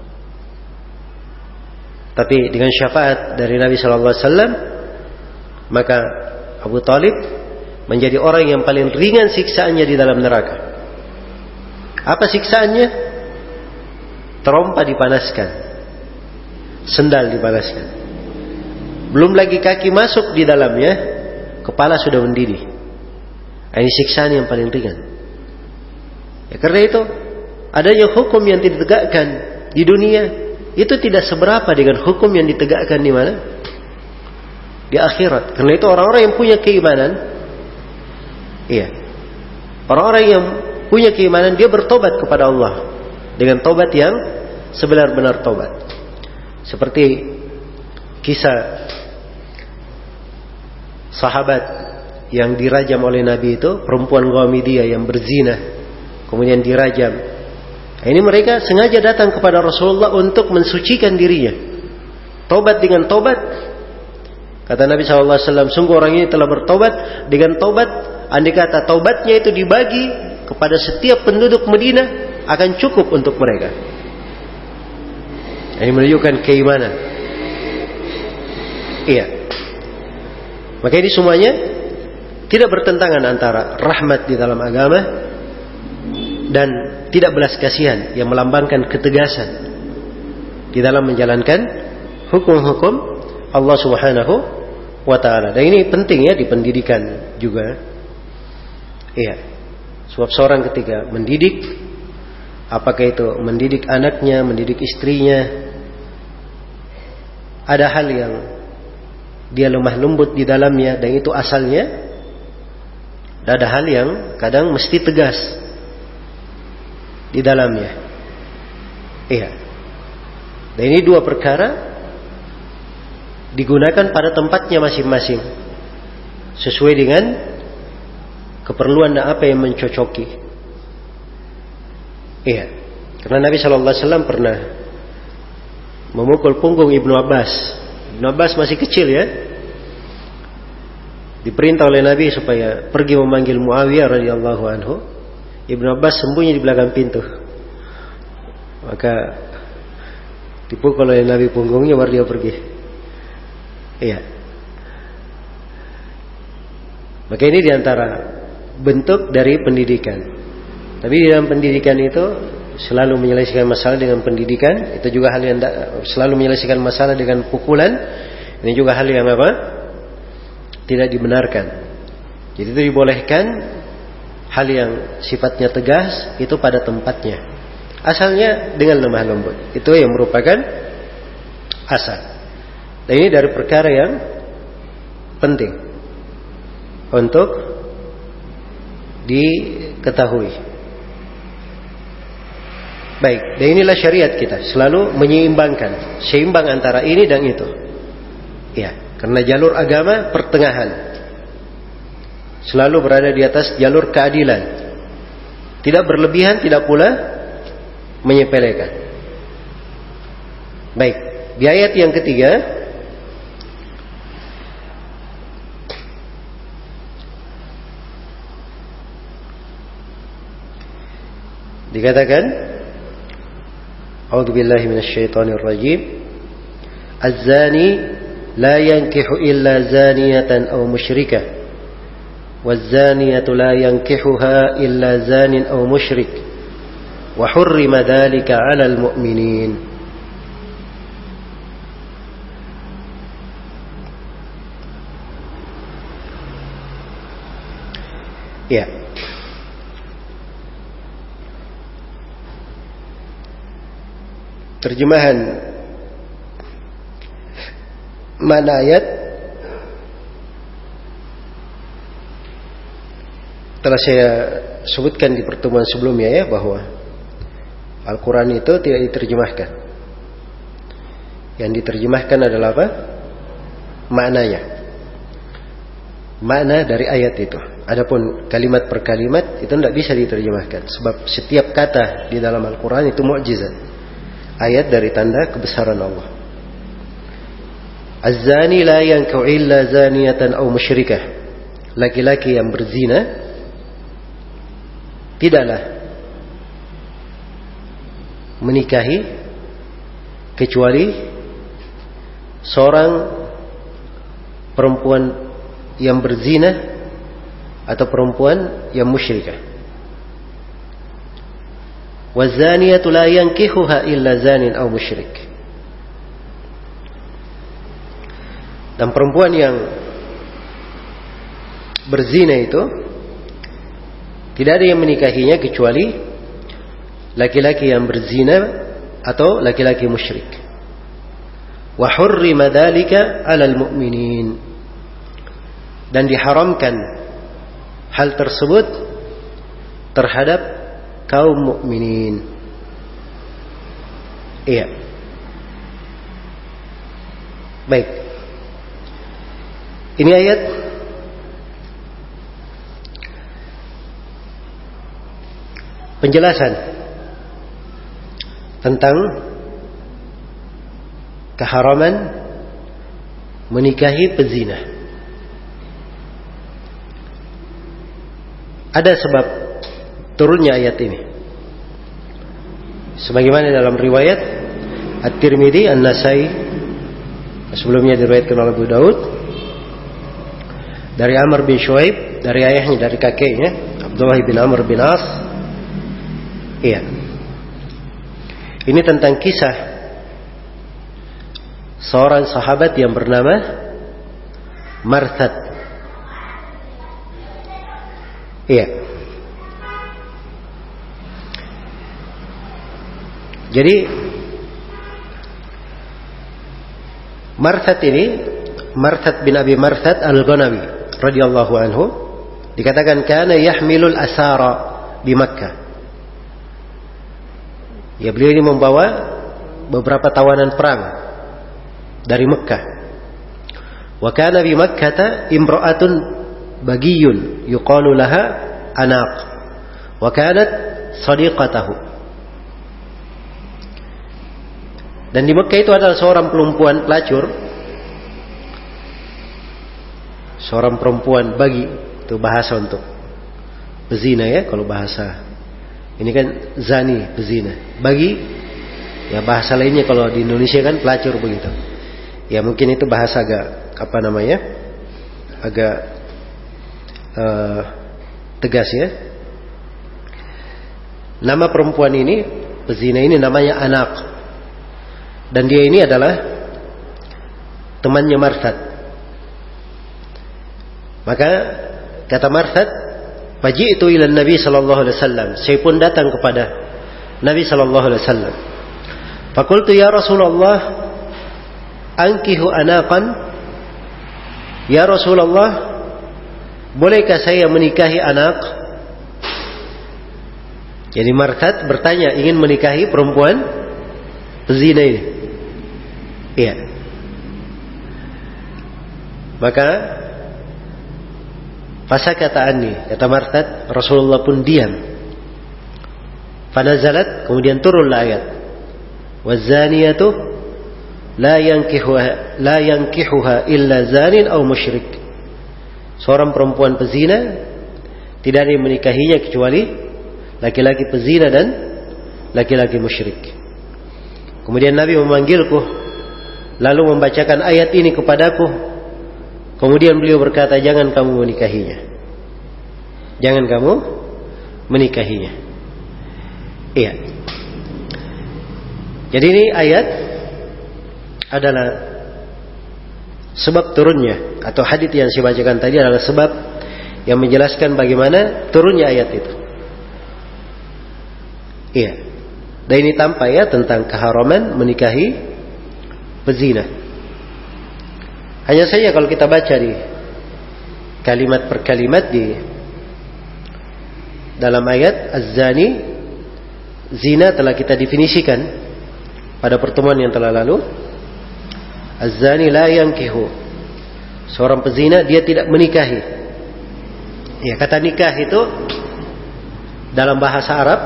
Tapi dengan syafaat dari Nabi Sallallahu Alaihi Wasallam, maka Abu Talib menjadi orang yang paling ringan siksaannya di dalam neraka. Apa siksaannya? Terompa dipanaskan, sendal dipanaskan. Belum lagi kaki masuk di dalamnya, kepala sudah mendidih. Ini siksaan yang paling ringan. Ya, karena itu adanya hukum yang ditegakkan di dunia itu tidak seberapa dengan hukum yang ditegakkan di mana? Di akhirat. Karena itu orang-orang yang punya keimanan, iya, orang-orang yang punya keimanan dia bertobat kepada Allah dengan tobat yang sebenar-benar tobat. Seperti kisah sahabat yang dirajam oleh Nabi itu, perempuan Ghamidiyah yang berzina kemudian dirajam. Ini mereka sengaja datang kepada Rasulullah untuk mensucikan dirinya. Tobat dengan tobat. Kata Nabi shallallahu alaihi wasallam, sungguh orang ini telah bertobat dengan tobat. Andai kata tobatnya itu dibagi kepada setiap penduduk Madinah, akan cukup untuk mereka. Ini menunjukkan keimanan. Iya. Maka ini semuanya tidak bertentangan antara rahmat di dalam agama dan tidak belas kasihan yang melambangkan ketegasan di dalam menjalankan hukum-hukum Allah Subhanahu wa taala. Dan ini penting ya di pendidikan juga. Iya. Sebab seorang ketika mendidik, apakah itu mendidik anaknya, mendidik istrinya, ada hal yang dia lemah lembut di dalamnya dan itu asalnya. Dan ada hal yang kadang mesti tegas di dalamnya. Iya. Dan ini dua perkara digunakan pada tempatnya masing-masing sesuai dengan keperluan dan apa yang mencocoki. Iya. Karena Nabi Shallallahu Alaihi Wasallam pernah memukul punggung Ibnu Abbas. Ibnu Abbas masih kecil ya. Diperintah oleh Nabi supaya pergi memanggil Muawiyah radhiyallahu anhu. Ibnu Abbas sembunyi di belakang pintu. Maka dipukul oleh Nabi punggungnya, baru dia pergi. Iya. Maka ini diantara bentuk dari pendidikan. Tapi di dalam pendidikan itu selalu menyelesaikan masalah dengan pendidikan. Itu juga hal yang selalu menyelesaikan masalah dengan pukulan. Ini juga hal yang apa? Tidak dibenarkan. Jadi itu dibolehkan hal yang sifatnya tegas itu pada tempatnya. Asalnya dengan lemah lembut. Itu yang merupakan asal. Dan ini dari perkara yang penting untuk diketahui. Baik, dan inilah syariat kita, selalu menyeimbangkan, seimbang antara ini dan itu. Ya, karena jalur agama pertengahan. Selalu berada di atas jalur keadilan. Tidak berlebihan, tidak pula menyepelekan. Baik, di ayat yang ketiga dikatakan, A'udzu billahi minasyaitonir rajim. Az-zani la yankihu illa zaniyatan aw musyrikah. Waz-zaniyatu la yankihuha illa zanin aw musyrik. Wa hurrima dzalika 'alal mu'minin. Ya. Terjemahan mana ayat telah saya sebutkan di pertemuan sebelumnya ya, bahwa Al-Quran itu tidak diterjemahkan. Yang diterjemahkan adalah apa? Maknanya. Makna dari ayat itu. Adapun kalimat per kalimat itu tidak bisa diterjemahkan. Sebab setiap kata di dalam Al-Quran itu mukjizat. Ayat dari tanda kebesaran Allah. Az-zani la yankihu illa zaniyatan aw musyrikah. Laki-laki yang berzina tidaklah menikahi kecuali seorang perempuan yang berzina atau perempuan yang musyrikah. Wazaniyatu la yankihuha illa zanin aw musyrik. Dan perempuan yang berzina itu tidak ada yang menikahinya kecuali laki-laki yang berzina atau laki-laki musyrik. Wa hurrima dzalika 'alal mu'minin. Dan diharamkan hal tersebut terhadap kaum mukminin. Iya. Baik. Ini ayat penjelasan tentang keharaman menikahi pezina. Ada sebab turunnya ayat ini. Sebagaimana dalam riwayat At-Tirmidzi, An-Nasai, sebelumnya diriwayatkan oleh Abu Daud dari Amr bin Shuaib, dari ayahnya, dari kakeknya Abdullah bin Amr bin As. Iya. Ini tentang kisah seorang sahabat yang bernama Marthad. Iya. Jadi Marthad ini, Marthad bin Abi Marthad Al-Ghanawi radhiyallahu anhu, dikatakan kana yahmilul asara di Makkah. Ya, beliau ini membawa beberapa tawanan perang dari Mekah. Wa kana bi Makkah imra'atun bagiyun yuqalu laha Anaq wa kanat sadiqatahu. Dan di Mekah itu adalah seorang perempuan pelacur, seorang perempuan bagi, itu bahasa untuk bezina ya, kalau bahasa ini kan zani, bezina. Bagi, ya bahasa lainnya kalau di Indonesia kan pelacur begitu. Ya mungkin itu bahasa agak apa namanya, agak uh, tegas ya. Nama perempuan ini, pezina ini namanya Anaq. Dan dia ini adalah temannya Marthad. Maka kata Marthad, faji'tu ila Nabi sallallahu alaihi wasallam. Saya pun datang kepada Nabi sallallahu alaihi wasallam. Faqultu ya Rasulullah, ankihu anaqan. Ya Rasulullah, bolehkah saya menikahi anak? Jadi Marthad bertanya, ingin menikahi perempuan pezina ini. Iya. Maka fasakata anni, kata Marthad, Rasulullah pun diam. Fanazalat, kemudian turunlah ayat. Wazaniyatu la yankihuha la yankihuha illa zanin aw musyrik. Seorang perempuan pezina tidak ada yang menikahinya kecuali laki-laki pezina dan laki-laki musyrik. Kemudian Nabi memanggilku, lalu membacakan ayat ini kepadaku. Kemudian beliau berkata, jangan kamu menikahinya. Jangan kamu menikahinya. Iya. Jadi ini ayat adalah sebab turunnya, atau hadits yang saya bacakan tadi adalah sebab yang menjelaskan bagaimana turunnya ayat itu. Iya. Dan ini tampak ya tentang keharaman menikahi pezina. Hanya saja kalau kita baca di kalimat per kalimat di dalam ayat az-zani, zina telah kita definisikan pada pertemuan yang telah lalu. Az-zani la yankihu. Seorang pezina dia tidak menikahi. Ya, kata nikah itu dalam bahasa Arab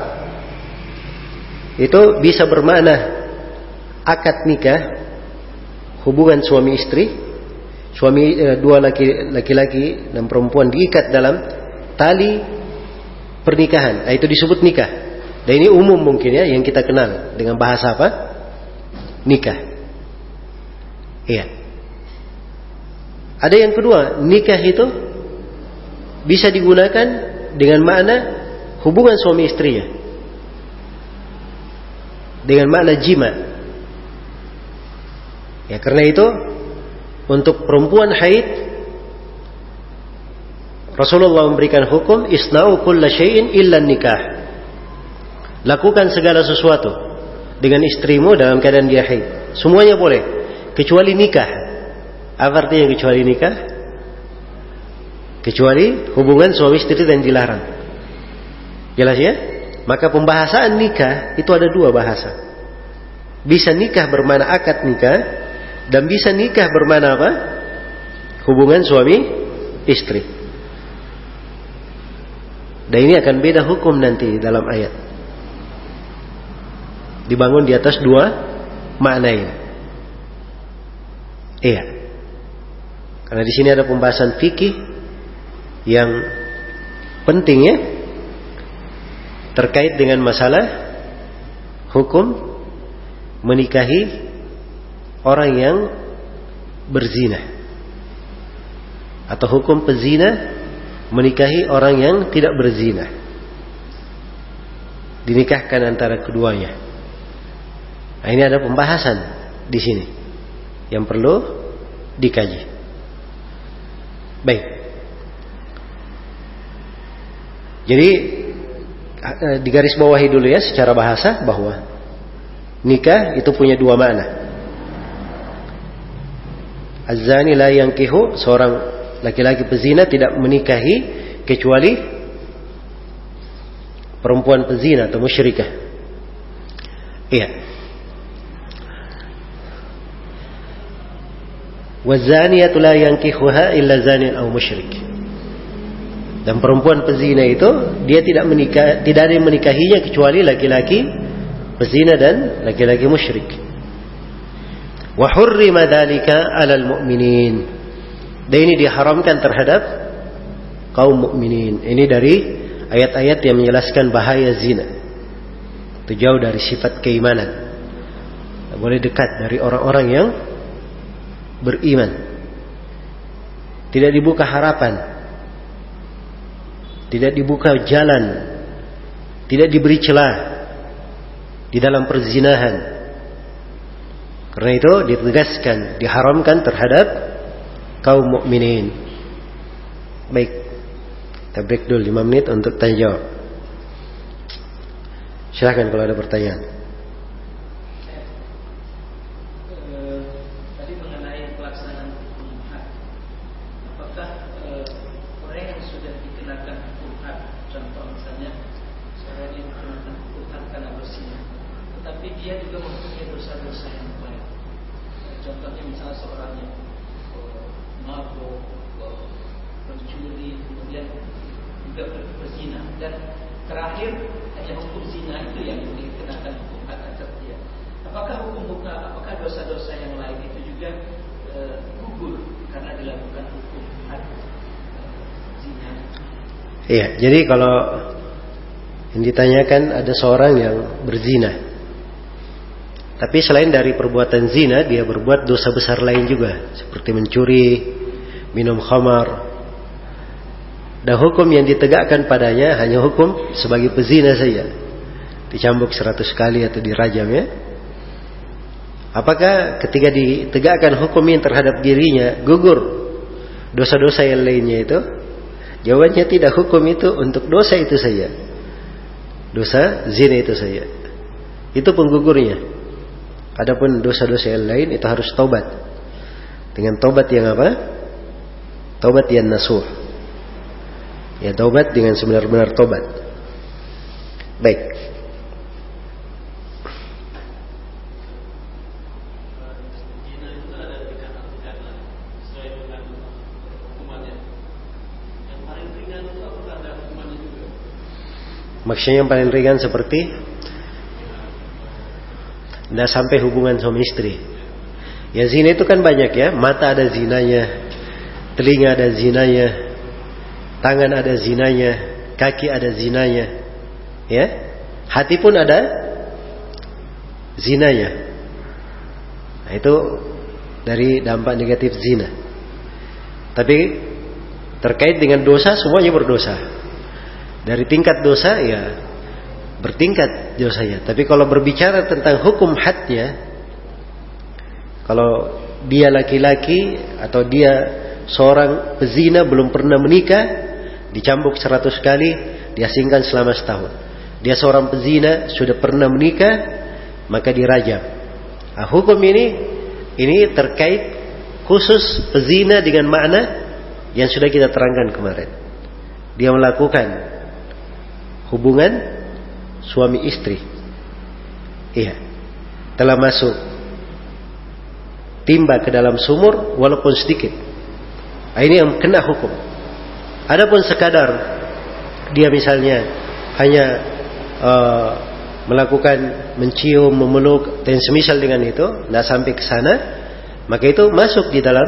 itu bisa bermakna akad nikah, hubungan suami istri. Suami eh, dua laki, laki-laki dan perempuan diikat dalam tali pernikahan. Nah, itu disebut nikah. Dan ini umum mungkin ya yang kita kenal dengan bahasa apa? Nikah. Iya. Ada yang kedua, nikah itu bisa digunakan dengan makna hubungan suami istrinya. Dengan makna jima. Ya, karena itu untuk perempuan haid Rasulullah memberikan hukum isna'u kulla syai'in illa nikah. Lakukan segala sesuatu dengan istrimu dalam keadaan dia haid. Semuanya boleh kecuali nikah. Apa artinya kecuali nikah? Kecuali hubungan suami istri dan dilarang. Jelas ya? Maka pembahasan nikah itu ada dua bahasa. Bisa nikah bermakna akad nikah, dan bisa nikah bermakna apa? Hubungan suami istri. Dan ini akan beda hukum nanti dalam ayat. Dibangun di atas dua makna ini. Iya. Karena di sini ada pembahasan fikih yang penting ya, terkait dengan masalah hukum menikahi orang yang berzina, atau hukum pezina menikahi orang yang tidak berzina, dinikahkan antara keduanya. Nah, ini ada pembahasan di sini yang perlu dikaji. Baik. Jadi digarisbawahi dulu ya secara bahasa bahwa nikah itu punya dua makna. Az-zani la yankihu, seorang laki-laki pezina tidak menikahi kecuali perempuan pezina atau musyrikah. Iya. Waz-zaniyatu la yankihuha illa zanin aw musyrik. Dan perempuan pezina itu dia tidak menikah, tidak ada yang menikahinya kecuali laki-laki pezina dan laki-laki musyrik. Wa hurrima dzalika 'alal mu'minin. Dan ini diharamkan terhadap kaum mukminin. Ini dari ayat-ayat yang menjelaskan bahaya zina. Itu jauh dari sifat keimanan. Tidak boleh dekat dari orang-orang yang beriman. Tidak dibuka harapan. Tidak dibuka jalan. Tidak diberi celah di dalam perzinahan. Karena itu ditegaskan, diharamkan terhadap kaum mukminin. Baik, kita break dulu lima menit untuk tanya jawab. Silakan kalau ada pertanyaan. Tadi mengenai pelaksanaan hukum had, apakah orang yang sudah dikenakan hukum had, contoh misalnya seorang yang dikenakan hukum had karena berzina, tetapi dia juga mempunyai dosa-dosa yang lain. Contohnya misalnya seorang yang mabuk, mencuri, kemudian juga berzina, dan terakhir hanya hukum zina itu yang dikenakan hukum had atas dia. Apakah hukum-hukum, apakah dosa-dosa yang lain itu juga e, gugur karena dilakukan hukum had zina? Iya, jadi kalau yang ditanyakan ada seorang yang berzina, tapi selain dari perbuatan zina, dia berbuat dosa besar lain juga, seperti mencuri, minum khamar. Dan hukum yang ditegakkan padanya hanya hukum sebagai pezina saja, dicambuk seratus kali atau dirajam ya. Apakah ketika ditegakkan hukum ini terhadap dirinya gugur dosa-dosa yang lainnya itu? Jawabannya tidak, hukum itu untuk dosa itu saja, dosa zina itu saja, itu penggugurnya. Adapun dosa-dosa yang lain itu harus taubat dengan taubat yang apa? Taubat yang nasuh. Ya, taubat dengan sebenar-benar taubat. Baik. Zina itu ada Maksudnya yang paling ringan seperti tidak sampai hubungan suami istri. Ya zina itu kan banyak ya. Mata ada zinanya, telinga ada zinanya, tangan ada zinanya, kaki ada zinanya, ya. Hati pun ada zinanya. Nah, itu dari dampak negatif zina. Tapi terkait dengan dosa, semuanya berdosa. Dari tingkat dosa ya bertingkat dosanya. Tapi kalau berbicara tentang hukum hadnya, kalau dia laki-laki atau dia seorang pezina belum pernah menikah, dicambuk seratus kali, diasingkan selama setahun. Dia seorang pezina sudah pernah menikah, maka dirajam. Nah, hukum ini ini terkait khusus pezina dengan makna yang sudah kita terangkan kemarin. Dia melakukan hubungan suami istri, iya, telah masuk timba ke dalam sumur walaupun sedikit. Nah, ini yang kena hukum. Adapun sekadar dia misalnya hanya uh, melakukan mencium, memeluk dan semisal dengan itu, tidak sampai ke sana, maka itu masuk di dalam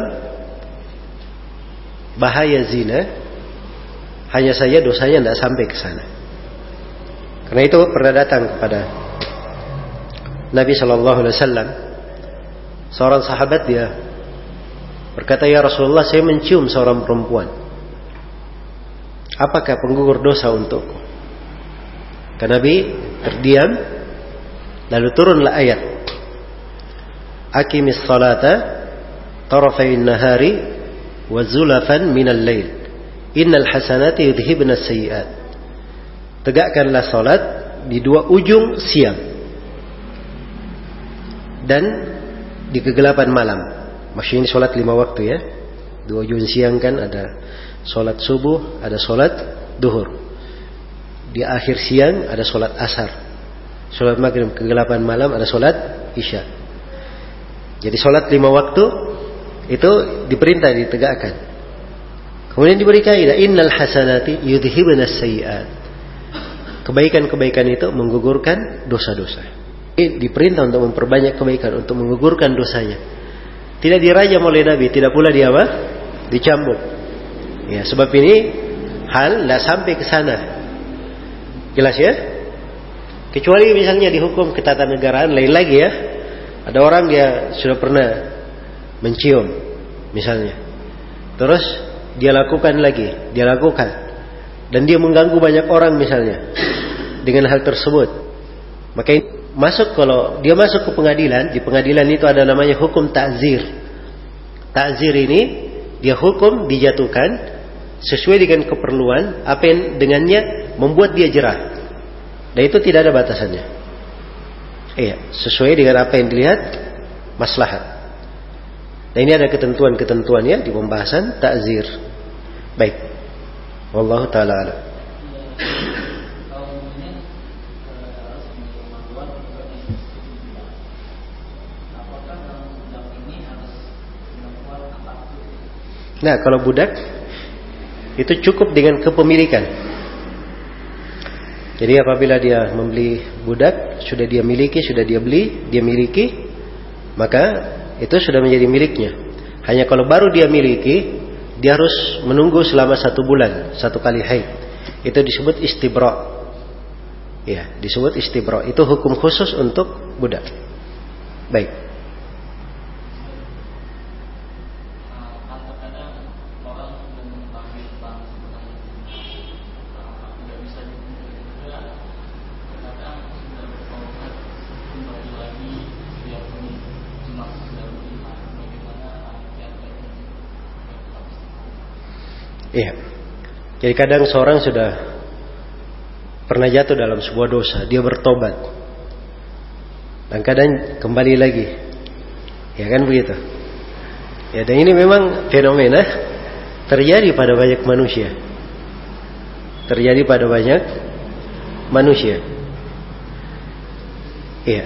bahaya zina. Hanya saja dosanya tidak sampai ke sana. Karena itu pernah datang kepada Nabi Shallallahu Alaihi Wasallam seorang sahabat, dia berkata, ya Rasulullah, saya mencium seorang perempuan. Apakah penggugur dosa untukku? Karena Nabi terdiam, lalu turunlah ayat, Aqimis salata tarafayn nahari wa zulafan minal lail, innal hasanati yudhibna sayyi'at. Tegakkanlah salat di dua ujung siang dan di kegelapan malam. Maksudnya ini salat lima waktu ya. Dua ujung siang kan ada salat subuh, ada salat duhur. Di akhir siang ada salat asar. Salat maghrib, kegelapan malam ada salat isya. Jadi salat lima waktu itu diperintah ditegakkan. Kemudian diberi kaidah, innal hasanati yudhibna sayyi'at. Kebaikan-kebaikan itu menggugurkan dosa-dosa. Ini diperintah untuk memperbanyak kebaikan, untuk menggugurkan dosanya. Tidak dirajam oleh Nabi, tidak pula dia apa? Dicambuk. Ya, sebab ini hal tidak sampai ke sana. Jelas ya? Kecuali misalnya dihukum ketatanegaraan lain lagi ya. Ada orang dia sudah pernah mencium misalnya. Terus dia lakukan lagi, dia lakukan. Dan dia mengganggu banyak orang misalnya dengan hal tersebut, maka ini masuk, kalau dia masuk ke pengadilan, di pengadilan itu ada namanya hukum ta'zir. Ta'zir ini dia hukum dijatuhkan sesuai dengan keperluan, apa yang dengannya membuat dia jerah, dan itu tidak ada batasannya. Iya, sesuai dengan apa yang dilihat maslahat. Dan ini ada ketentuan-ketentuannya di pembahasan ta'zir. Baik. Wallahu ta'ala a'lam. Nah, kalau budak itu cukup dengan kepemilikan. Jadi apabila dia membeli budak, sudah dia miliki, sudah dia beli, dia miliki, maka itu sudah menjadi miliknya. Hanya kalau baru dia miliki, dia harus menunggu selama satu bulan, satu kali haid. Itu disebut istibra. Ya, disebut istibra. Itu hukum khusus untuk budak. Baik. Iya. Jadi kadang seorang sudah pernah jatuh dalam sebuah dosa, dia bertobat, dan kadang kembali lagi, ya kan begitu. Ya, dan ini memang fenomena terjadi pada banyak manusia, terjadi pada banyak manusia. Iya.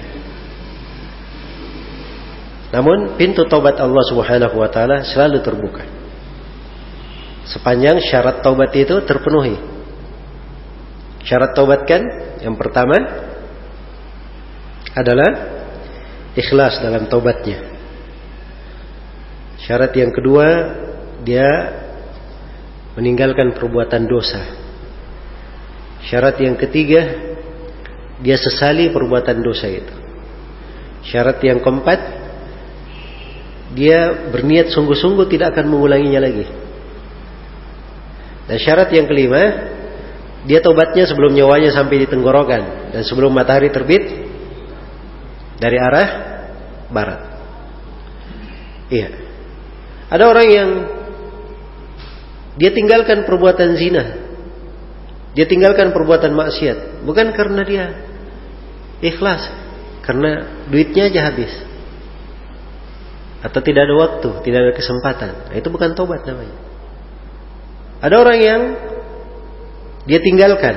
Namun pintu taubat Allah Subhanahu wa taala selalu terbuka, sepanjang syarat taubat itu terpenuhi. Syarat taubat kan yang pertama adalah ikhlas dalam taubatnya. Syarat yang kedua, dia meninggalkan perbuatan dosa. Syarat yang ketiga, dia sesali perbuatan dosa itu. Syarat yang keempat, dia berniat sungguh-sungguh tidak akan mengulanginya lagi. Dan syarat yang kelima, dia taubatnya sebelum nyawanya sampai di tenggorokan dan sebelum matahari terbit dari arah barat. Iya. Ada orang yang dia tinggalkan perbuatan zina, dia tinggalkan perbuatan maksiat, bukan karena dia ikhlas, karena duitnya aja habis, atau tidak ada waktu, tidak ada kesempatan. Nah, itu bukan taubat namanya. Ada orang yang dia tinggalkan,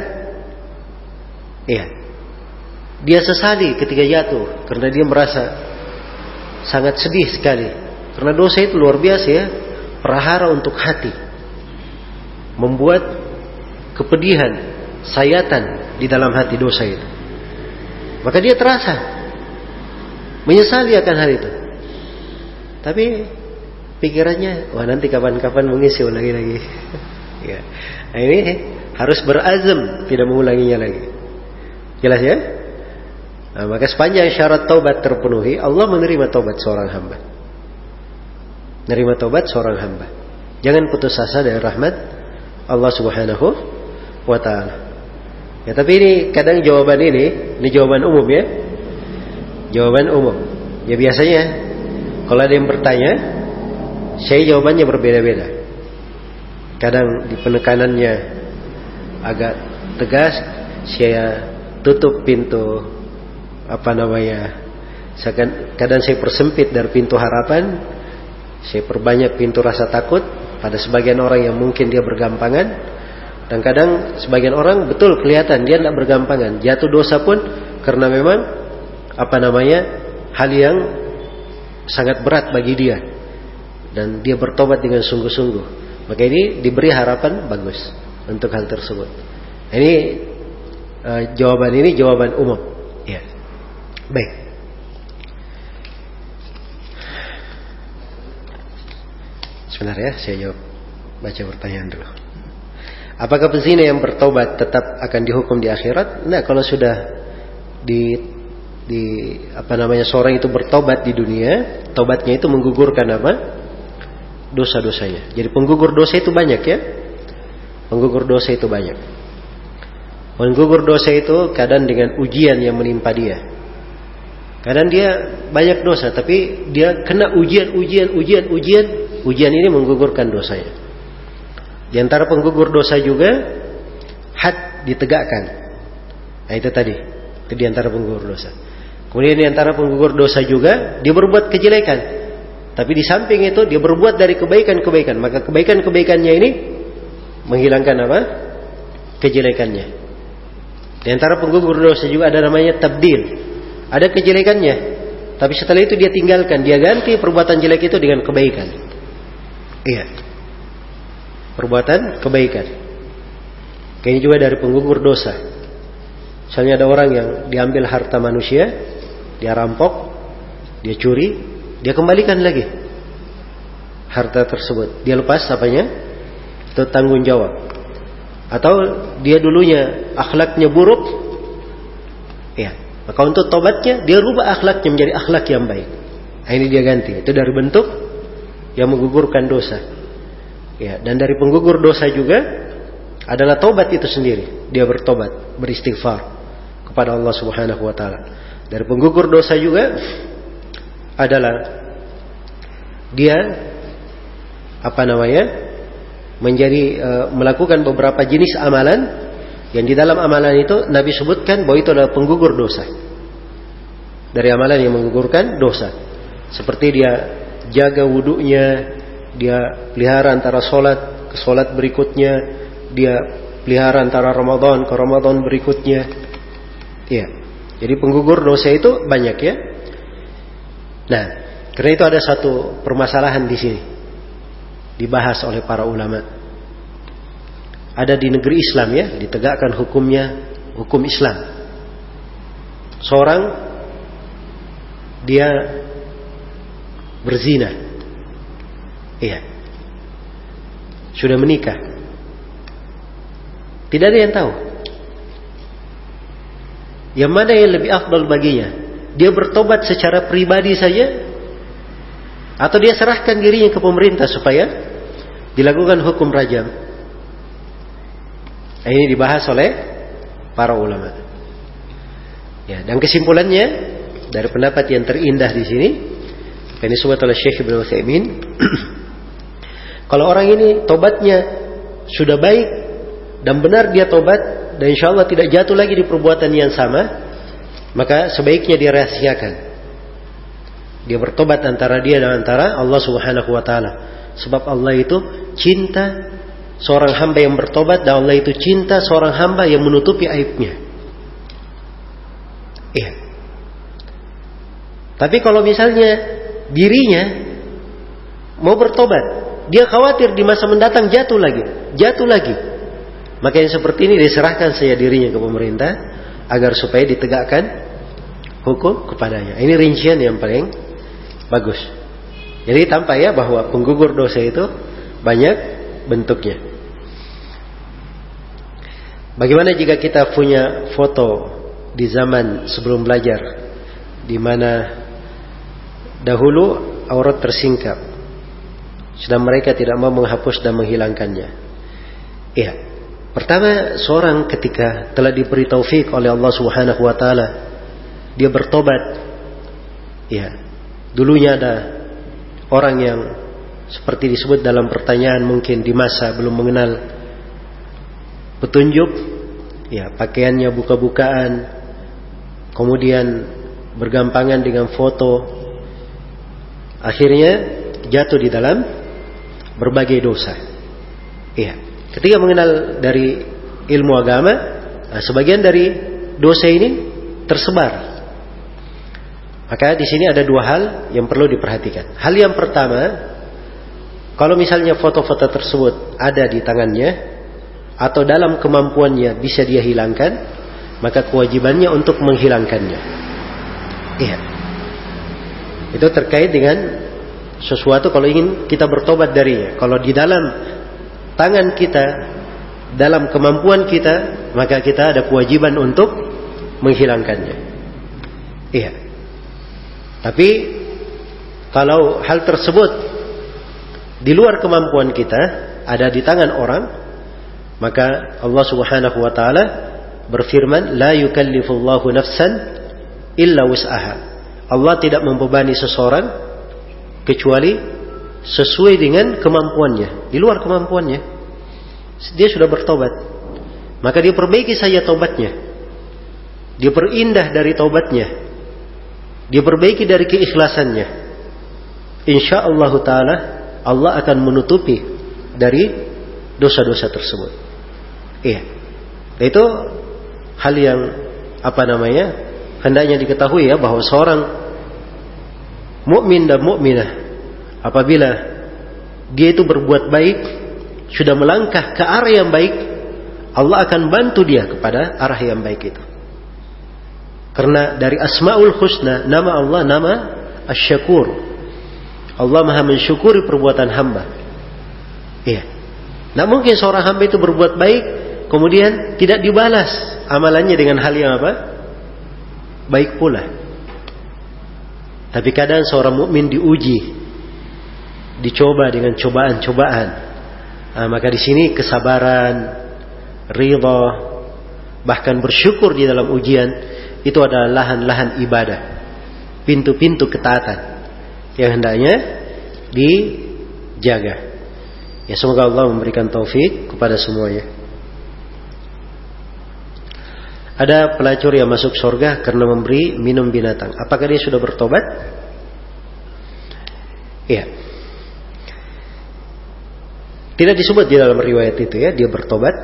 iya, dia sesali ketika jatuh karena dia merasa sangat sedih sekali, karena dosa itu luar biasa ya, prahara untuk hati, membuat kepedihan, sayatan di dalam hati dosa itu. Maka dia terasa menyesali akan hal itu. Tapi pikirannya, wah nanti kapan-kapan mengisi ulangi lagi. Ya. Nah, ini harus berazam tidak mengulanginya lagi. Jelas ya? Nah, maka sepanjang syarat taubat terpenuhi, Allah menerima taubat seorang hamba. Menerima taubat seorang hamba. Jangan putus asa dari rahmat Allah Subhanahu wa ta'ala. Ya, tapi ini kadang jawaban ini, ini jawaban umum ya. Jawaban umum. Ya biasanya kalau ada yang bertanya, saya jawabannya berbeda-beda. Kadang di penekanannya agak tegas, saya tutup pintu apa namanya? Kadang saya persempit dari pintu harapan, saya perbanyak pintu rasa takut pada sebagian orang yang mungkin dia bergampangan, dan kadang sebagian orang betul kelihatan dia tidak bergampangan, jatuh dosa pun karena memang apa namanya hal yang sangat berat bagi dia dan dia bertobat dengan sungguh-sungguh. Maka ini diberi harapan bagus untuk hal tersebut. Ini uh, jawaban ini jawaban umum. Ya, baik. Sebentar ya, saya jawab. Baca pertanyaan dulu. Apakah pezina yang bertobat tetap akan dihukum di akhirat? Nah, kalau sudah di di apa namanya seorang itu bertobat di dunia, tobatnya itu menggugurkan apa? Dosa-dosanya. Jadi penggugur dosa itu banyak ya. Penggugur dosa itu banyak. Penggugur dosa itu kadang dengan ujian yang menimpa dia. Kadang dia banyak dosa, tapi dia kena ujian, ujian, ujian, ujian. Ujian ini menggugurkan dosanya. Di antara penggugur dosa juga had ditegakkan. Nah itu tadi, itu di antara penggugur dosa. Kemudian di antara penggugur dosa juga dia berbuat kejelekan. Tapi di samping itu dia berbuat dari kebaikan-kebaikan. Maka kebaikan-kebaikannya ini menghilangkan apa? Kejelekannya. Di antara penggugur dosa juga ada namanya tabdil. Ada kejelekannya, tapi setelah itu dia tinggalkan, dia ganti perbuatan jelek itu dengan kebaikan. Iya. Perbuatan kebaikan. Kayaknya juga dari penggugur dosa. Misalnya ada orang yang diambil harta manusia, dia rampok, dia curi, dia kembalikan lagi harta tersebut. Dia lepas apanya? Itu tanggung jawab. Atau dia dulunya akhlaknya buruk, ya, maka untuk tobatnya dia rubah akhlaknya menjadi akhlak yang baik. Nah, ini dia ganti. Itu dari bentuk yang menggugurkan dosa. Ya, dan dari penggugur dosa juga adalah tobat itu sendiri. Dia bertobat, beristighfar kepada Allah Subhanahu wa taala. Dari penggugur dosa juga adalah dia apa namanya? menjadi uh, melakukan beberapa jenis amalan yang di dalam amalan itu Nabi sebutkan bahwa itu adalah penggugur dosa. Dari amalan yang menggugurkan dosa, seperti dia jaga wudunya, dia pelihara antara solat ke solat berikutnya, dia pelihara antara Ramadan ke Ramadan berikutnya. Iya. Jadi penggugur dosa itu banyak ya. Nah, karena itu ada satu permasalahan di sini dibahas oleh para ulama. ada di negeri Islam ya, ditegakkan hukumnya hukum Islam. Seorang dia berzina, iya, sudah menikah, tidak ada yang tahu. Yang mana yang lebih afdal baginya? Dia bertobat secara pribadi saja, atau dia serahkan dirinya ke pemerintah supaya dilakukan hukum rajam? Ini dibahas oleh para ulama. Ya, dan kesimpulannya dari pendapat yang terindah di sini, ini disebut oleh Syekh Ibnu Utsaimin, kalau orang ini tobatnya sudah baik dan benar dia tobat, dan insya Allah tidak jatuh lagi di perbuatan yang sama, maka sebaiknya dia rahasiakan. Dia bertobat antara dia dan antara Allah Subhanahu wa taala. Sebab Allah itu cinta seorang hamba yang bertobat, dan Allah itu cinta seorang hamba yang menutupi aibnya. Iya. Tapi kalau misalnya dirinya mau bertobat, dia khawatir di masa mendatang jatuh lagi, jatuh lagi. Maka yang seperti ini diserahkan saja dirinya ke pemerintah agar supaya ditegakkan hukum kepadanya. Ini rincian yang paling bagus. Jadi tampak ya bahwa penggugur dosa itu banyak bentuknya. Bagaimana jika kita punya foto di zaman sebelum belajar, di mana dahulu aurat tersingkap, sedang mereka tidak mau menghapus dan menghilangkannya. Iya. Pertama, seorang ketika telah diberi taufik oleh Allah Subhanahu wa taala, dia bertobat. Ya. Dulunya ada orang yang seperti disebut dalam pertanyaan, mungkin di masa belum mengenal petunjuk, ya, pakaiannya buka-bukaan, kemudian bergampangan dengan foto, akhirnya jatuh di dalam berbagai dosa. Iya. Ketika mengenal dari ilmu agama, nah, sebagian dari dosa ini tersebar. Maka di sini ada dua hal yang perlu diperhatikan. Hal yang pertama, kalau misalnya foto-foto tersebut ada di tangannya atau dalam kemampuannya bisa dia hilangkan, maka kewajibannya untuk menghilangkannya. Iya. Itu terkait dengan sesuatu kalau ingin kita bertobat darinya. Kalau di dalam tangan kita, dalam kemampuan kita, maka kita ada kewajiban untuk menghilangkannya. Iya. Tapi kalau hal tersebut di luar kemampuan kita, ada di tangan orang, maka Allah Subhanahu wa taala berfirman, la yukallifullahu nafsan illa wus'aha. Allah tidak membebani seseorang kecuali sesuai dengan kemampuannya. Di luar kemampuannya, dia sudah bertobat, maka dia perbaiki saja tobatnya, dia perindah dari tobatnya, dia perbaiki dari keikhlasannya. Insyaallah taala Allah akan menutupi dari dosa-dosa tersebut. Iya. Itu hal yang apa namanya? Hendaknya diketahui ya, bahwa seorang mukmin dan mukminah apabila dia itu berbuat baik, sudah melangkah ke arah yang baik, Allah akan bantu dia kepada arah yang baik itu. Karena dari Asmaul Husna, nama Allah nama Asy-Syakur. Allah Maha mensyukuri perbuatan hamba. Iya. Nah, mungkin seorang hamba itu berbuat baik, kemudian tidak dibalas amalannya dengan hal yang apa? Baik pula. Tapi kadang seorang mukmin diuji, dicoba dengan cobaan-cobaan. Nah, maka di sini kesabaran, ridha, bahkan bersyukur di dalam ujian itu adalah lahan-lahan ibadah, pintu-pintu ketaatan yang hendaknya dijaga. Ya, semoga Allah memberikan taufik kepada semuanya. Ada pelacur yang masuk surga karena memberi minum binatang. Apakah dia sudah bertobat? Iya. Tidak disebut di dalam riwayat itu ya, dia bertobat.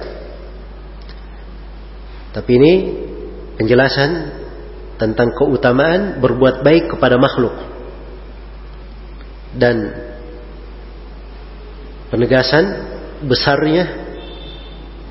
Tapi ini penjelasan tentang keutamaan berbuat baik kepada makhluk. Dan penegasan besarnya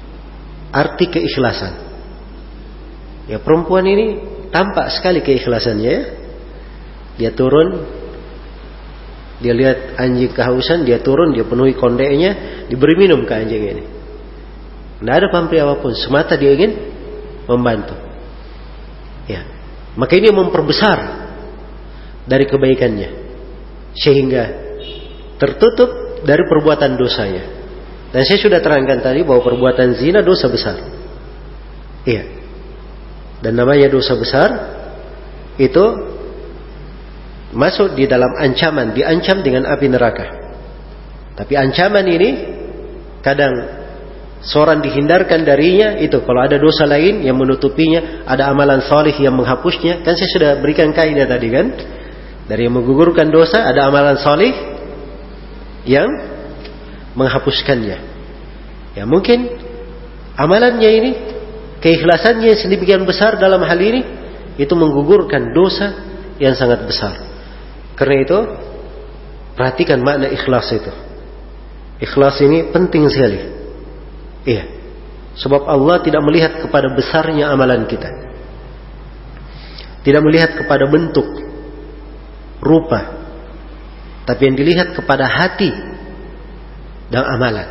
arti keikhlasan. Ya, perempuan ini tampak sekali keikhlasannya. Dia turun, dia lihat anjing kehausan, dia turun, dia penuhi kondeknya, diberi minum ke anjing ini. Tidak ada pamrih apapun, semata dia ingin membantu. Ya, maka ini memperbesar dari kebaikannya, sehingga tertutup dari perbuatan dosanya. Dan saya sudah terangkan tadi bahwa perbuatan zina dosa besar. Iya. Dan namanya dosa besar itu masuk di dalam ancaman, diancam dengan api neraka. Tapi ancaman ini kadang seorang dihindarkan darinya itu kalau ada dosa lain yang menutupinya, ada amalan salih yang menghapusnya. Kan saya sudah berikan kaidah tadi kan, dari yang menggugurkan dosa ada amalan salih yang menghapuskannya. Ya, mungkin amalannya ini, keikhlasannya sedemikian besar dalam hal ini, itu menggugurkan dosa yang sangat besar. Karena itu perhatikan makna ikhlas itu. Ikhlas ini penting sekali. Iya. Sebab Allah tidak melihat kepada besarnya amalan kita, tidak melihat kepada bentuk, rupa, tapi yang dilihat kepada hati dan amalan.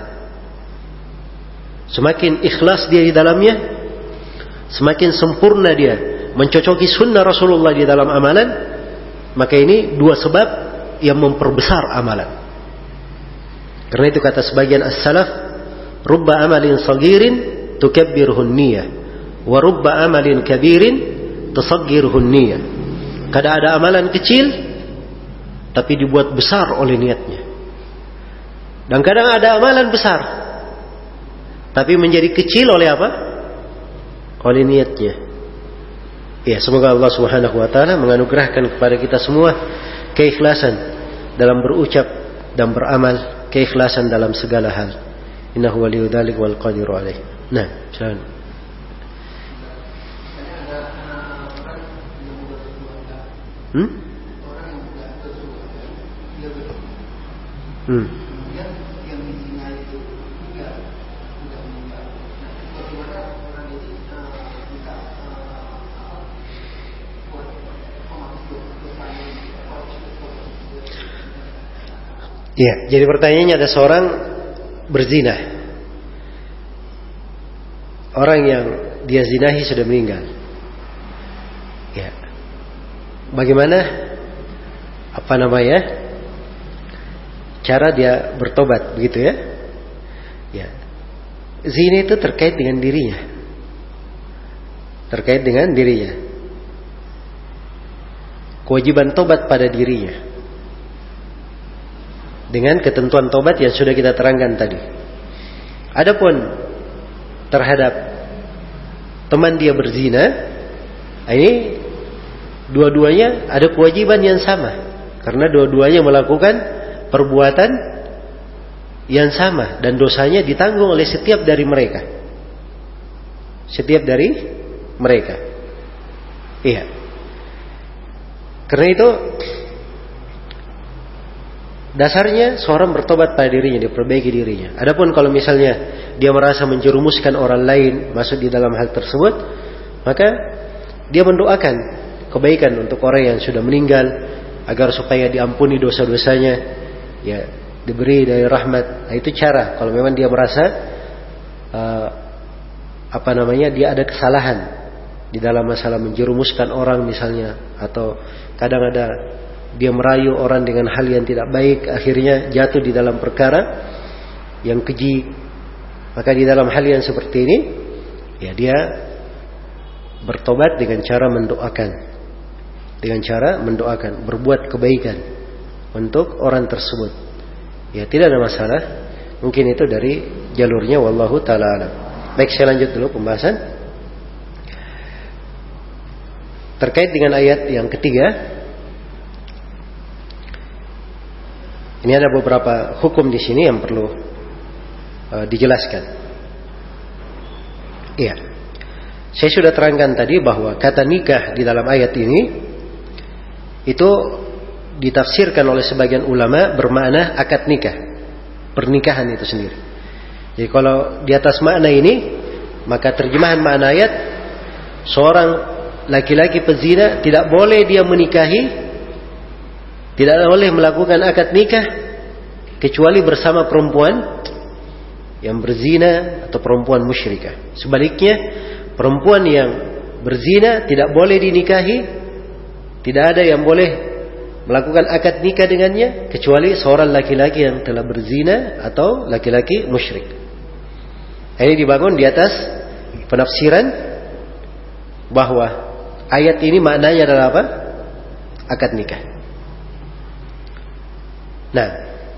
Semakin ikhlas dia di dalamnya, semakin sempurna dia mencocoki sunnah Rasulullah di dalam amalan, maka ini dua sebab yang memperbesar amalan. Karena itu kata sebagian as-salaf, rubba amalin sagirin tukabbiruhun niyah, wa rubba amalin kabirin tusaggiruhun niyah. Kadang ada amalan kecil tapi dibuat besar oleh niatnya, dan kadang ada amalan besar tapi menjadi kecil oleh apa? Oleh niatnya. Ya, semoga Allah Subhanahu wa taala menganugerahkan kepada kita semua keikhlasan dalam berucap dan beramal, keikhlasan dalam segala hal. Innahu waliyyu dzalik wal qadiru alaih. Nah, silakan. Hmm? Hmm. Ya, jadi pertanyaannya ada seorang berzina. Orang yang dia zinahi sudah meninggal. Ya. Bagaimana apa namanya? Cara dia bertobat begitu ya? Ya. Zina itu terkait dengan dirinya. Terkait dengan dirinya. Kewajiban tobat pada dirinya. Dengan ketentuan tobat yang sudah kita terangkan tadi. Adapun terhadap teman dia berzina, ini dua-duanya ada kewajiban yang sama, karena dua-duanya melakukan perbuatan yang sama dan dosanya ditanggung oleh setiap dari mereka. Setiap dari mereka. Iya. Karena itu dasarnya seorang bertobat pada dirinya, dia perbaiki dirinya. Adapun kalau misalnya dia merasa menjerumuskan orang lain masuk di dalam hal tersebut, maka dia mendoakan kebaikan untuk orang yang sudah meninggal agar supaya diampuni dosa-dosanya, ya, diberi dari rahmat. Nah, itu cara kalau memang dia merasa uh, apa namanya dia ada kesalahan di dalam masalah menjerumuskan orang misalnya, atau kadang ada dia merayu orang dengan hal yang tidak baik, akhirnya jatuh di dalam perkara yang keji. Maka di dalam hal yang seperti ini, ya dia bertobat dengan cara mendoakan, dengan cara mendoakan, berbuat kebaikan untuk orang tersebut. Ya, tidak ada masalah. Mungkin itu dari jalurnya, wallahu taala alam. Baik, saya lanjut dulu pembahasan terkait dengan ayat yang ketiga. Ini ada beberapa hukum di sini yang perlu uh, dijelaskan. Iya. Saya sudah terangkan tadi bahwa kata nikah di dalam ayat ini itu ditafsirkan oleh sebagian ulama bermakna akad nikah, pernikahan itu sendiri. Jadi kalau di atas makna ini Maka terjemahan makna ayat, seorang laki-laki pezina tidak boleh dia menikahi, tidak boleh melakukan akad nikah kecuali bersama perempuan yang berzina atau perempuan musyrikah. Sebaliknya, perempuan yang berzina tidak boleh dinikahi, tidak ada yang boleh melakukan akad nikah dengannya kecuali seorang laki-laki yang telah berzina atau laki-laki musyrik. Ini dibangun di atas penafsiran bahwa ayat ini maknanya adalah apa? Akad nikah. Nah,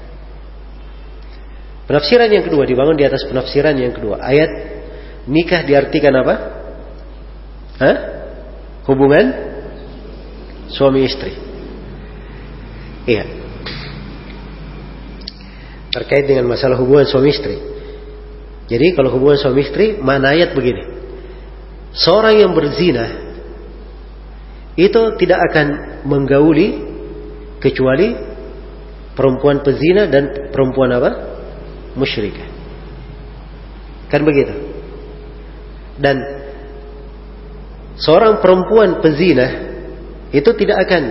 penafsiran yang kedua dibangun di atas penafsiran yang kedua. Ayat nikah diartikan apa? Hah? Hubungan suami istri. Iya. Terkait dengan masalah hubungan suami istri. Jadi kalau hubungan suami istri, mana ayat begini. Seorang yang berzina itu tidak akan menggauli kecuali perempuan pezina dan perempuan apa? Musyrikah. Kan begitu. Dan seorang perempuan pezina itu tidak akan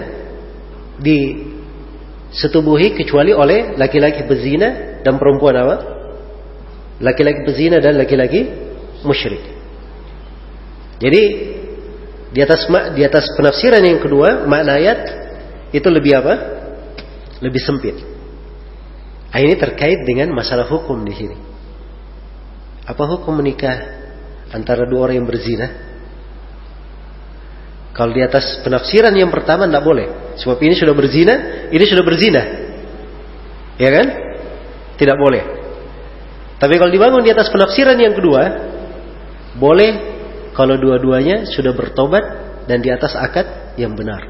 disetubuhi kecuali oleh laki-laki pezina dan perempuan apa? Laki-laki pezina dan laki-laki musyrik. Jadi di atas di atas penafsiran yang kedua, makna ayat itu lebih apa? Lebih sempit. Nah, ini terkait dengan masalah hukum di sini. Apa hukum menikah antara dua orang yang berzina? Kalau di atas penafsiran yang pertama tidak boleh, sebab ini sudah berzina, ini sudah berzina, ya kan? Tidak boleh. Tapi kalau dibangun di atas penafsiran yang kedua, boleh kalau dua-duanya sudah bertobat dan di atas akad yang benar.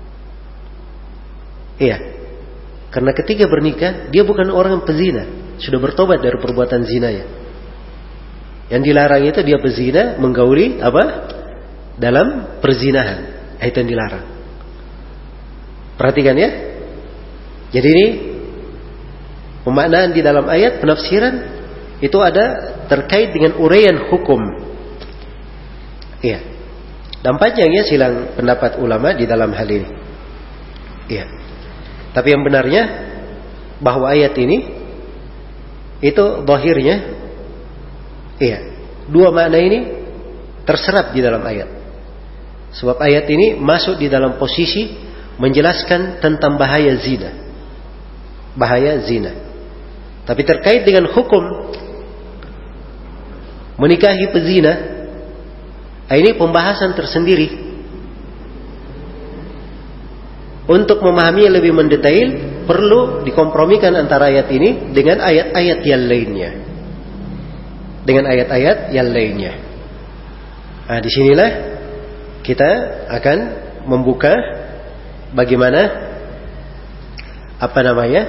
Iya, karena ketika bernikah dia bukan orang pezina, sudah bertobat dari perbuatan zinanya. Yang dilarang itu dia pezina menggauli apa? Dalam perzinahan, itu yang dilarang. Perhatikan ya. Jadi ini pemaknaan di dalam ayat penafsiran itu ada terkait dengan uraian hukum. Iya. Dan panjangnya silang pendapat ulama di dalam hal ini. Iya. Tapi yang benarnya bahwa ayat ini itu zahirnya, iya, dua makna ini terserap di dalam ayat. Sebab ayat ini masuk di dalam posisi menjelaskan tentang bahaya zina. Bahaya zina. Tapi terkait dengan hukum menikahi pezina, ini pembahasan tersendiri. Untuk memahaminya lebih mendetail, perlu dikompromikan antara ayat ini dengan ayat-ayat yang lainnya. Dengan ayat-ayat yang lainnya. Nah, disinilah kita akan membuka bagaimana apa namanya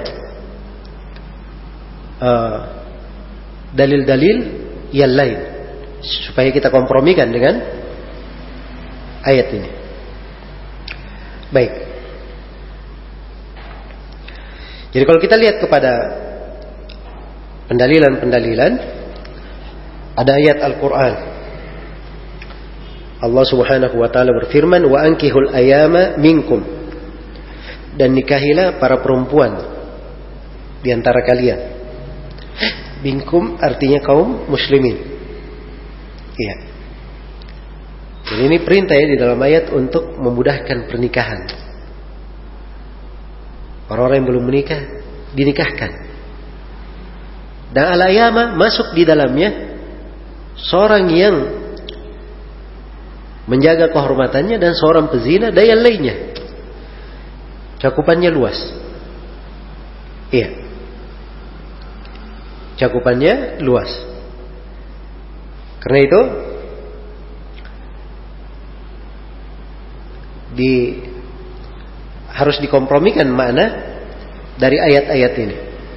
uh, dalil-dalil yang lain supaya kita kompromikan dengan ayat ini. Baik. Jadi kalau kita lihat kepada pendalilan-pendalilan, ada ayat Al-Quran. Allah Subhanahu wa taala berfirman, "Wa ankihul ayama minkum." Dan nikahilah para perempuan di antara kalian. Minkum artinya kaum muslimin. Iya. Jadi ini perintah ya di dalam ayat untuk memudahkan pernikahan. Orang-orang yang belum menikah dinikahkan. Dan al-ayama masuk di dalamnya seorang yang menjaga kehormatannya dan seorang pezina dan yang lainnya. Cakupannya luas. Iya. Cakupannya luas. Karena itu di harus dikompromikan makna dari ayat-ayat ini.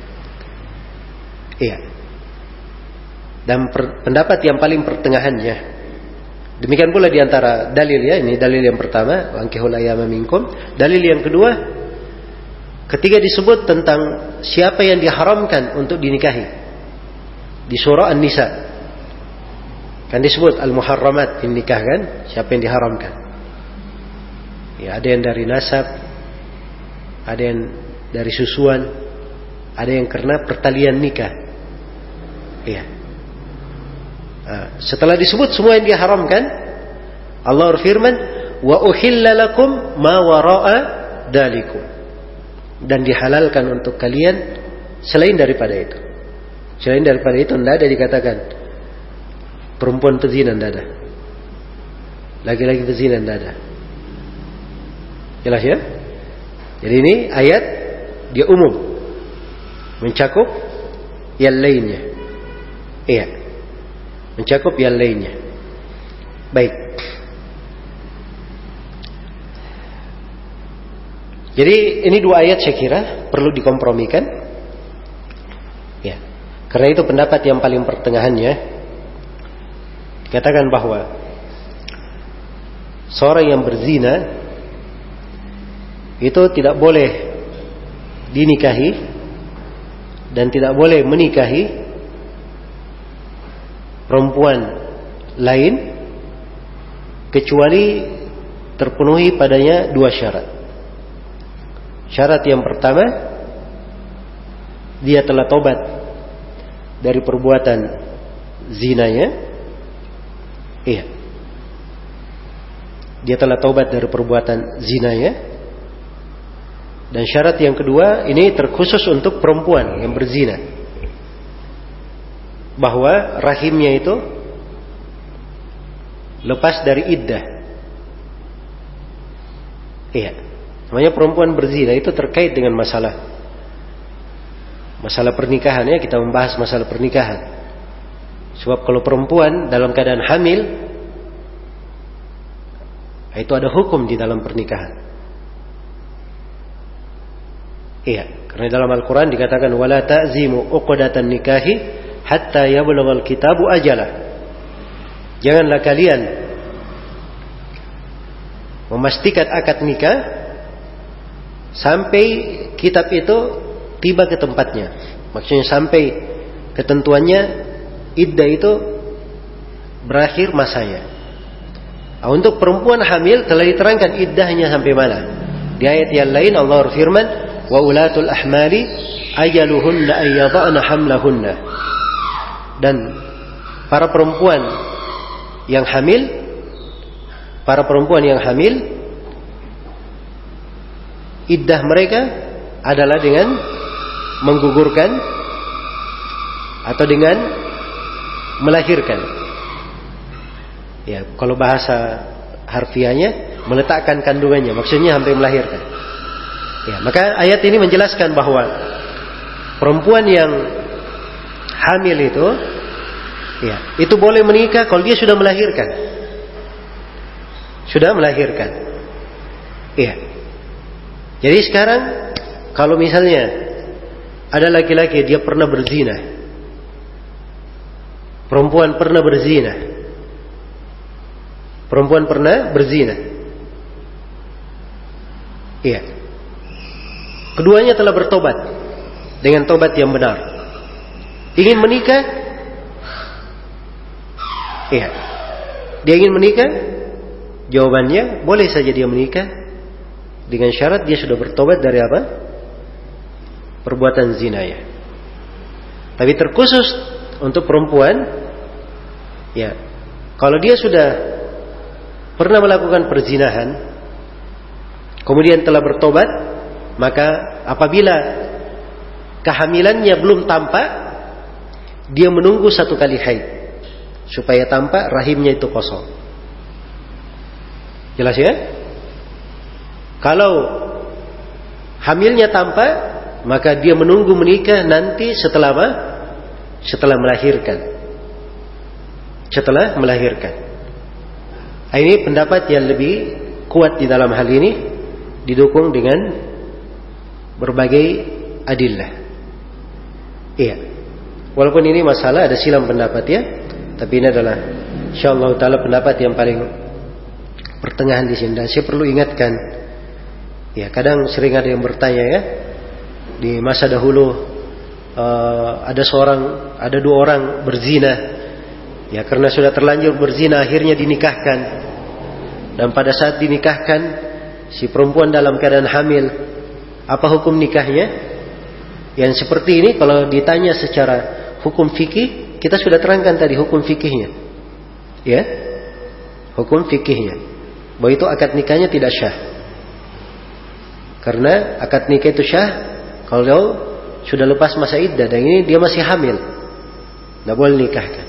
Iya. Dan per, pendapat yang paling pertengahannya. Demikian pula di antara dalil ya, ini dalil yang pertama, wankihul ayama minkum. Dalil yang kedua, ketika disebut tentang siapa yang diharamkan untuk dinikahi di surah An-Nisa. Kan disebut al-muharramat fin nikah kan, siapa yang diharamkan. Ya, ada yang dari nasab, ada yang dari susuan, ada yang karena pertalian nikah. Iya. Nah, setelah disebut semua yang diharamkan, Allah berfirman, wa uhilla lakum ma wara'a dalikum. Dan dihalalkan untuk kalian selain daripada itu. Selain daripada itu tidak ada dikatakan perempuan pezina, tidak ada. Laki-laki pezina, tidak ada. Jelas ya? Jadi ini ayat dia umum, mencakup yang lainnya. Iya, mencakup yang lainnya. Baik. Jadi ini dua ayat saya kira perlu dikompromikan. Ya, karena itu pendapat yang paling pertengahannya dikatakan bahwa seorang yang berzina itu tidak boleh dinikahi dan tidak boleh menikahi perempuan lain kecuali terpenuhi padanya dua syarat. Syarat yang pertama, dia telah tobat dari perbuatan zinanya. Iya, dia telah tobat dari perbuatan zinanya. Dan syarat yang kedua, ini terkhusus untuk perempuan yang berzina, bahwa rahimnya itu lepas dari iddah. Iya, namanya perempuan berzina itu terkait dengan masalah masalah pernikahan ya, kita membahas masalah pernikahan. Sebab kalau perempuan dalam keadaan hamil, itu ada hukum di dalam pernikahan. Iya, karena dalam Al-Quran dikatakan wala ta'zimu uqdatan nikahi hatta yablughal kitabu ajalah. Janganlah kalian memastikan akad nikah sampai kitab itu tiba ke tempatnya. Maksudnya sampai ketentuannya iddah itu berakhir masanya. Nah, untuk perempuan hamil telah diterangkan iddahnya sampai mana. Di ayat yang lain Allah berfirman wa ulatul ahmali ajaluhunna an yada'na hamlahunna. Dan para perempuan yang hamil, para perempuan yang hamil, iddah mereka adalah dengan menggugurkan atau dengan melahirkan. Ya, kalau bahasa harfiahnya meletakkan kandungannya, maksudnya sampai melahirkan. Ya, maka ayat ini menjelaskan bahwa perempuan yang hamil itu, ya, itu boleh menikah kalau dia sudah melahirkan. Sudah melahirkan. Iya. Jadi sekarang kalau misalnya ada laki-laki dia pernah berzina, perempuan pernah berzina, perempuan pernah berzina, iya, keduanya telah bertobat dengan tobat yang benar, ingin menikah, iya, dia ingin menikah, jawabannya boleh saja dia menikah dengan syarat dia sudah bertobat dari apa? Perbuatan zina ya. Tapi terkhusus untuk perempuan, ya, kalau dia sudah pernah melakukan perzinahan, kemudian telah bertobat, maka apabila kehamilannya belum tampak, dia menunggu satu kali haid supaya tampak rahimnya itu kosong. Jelas ya? Kalau hamilnya tampak, maka dia menunggu menikah nanti setelah apa? Setelah melahirkan. Setelah melahirkan. Ini pendapat yang lebih kuat di dalam hal ini, didukung dengan berbagai adillah. Iya. Walaupun ini masalah ada silang pendapat ya, tapi ini adalah insyaallah taala pendapat yang paling pertengahan di sini. Dan saya perlu ingatkan, ya, kadang sering ada yang bertanya ya, di masa dahulu uh, ada seorang, ada dua orang berzina, Ya, karena sudah terlanjur berzina akhirnya dinikahkan. Dan pada saat dinikahkan si perempuan dalam keadaan hamil, apa hukum nikahnya? Yang seperti ini kalau ditanya secara hukum fikih, kita sudah terangkan tadi hukum fikihnya. Ya. Hukum fikihnya. Bahwa itu akad nikahnya tidak syah. Karena akad nikah itu syah kalau sudah lepas masa iddah, dan ini dia masih hamil. Tidak boleh nikahkan.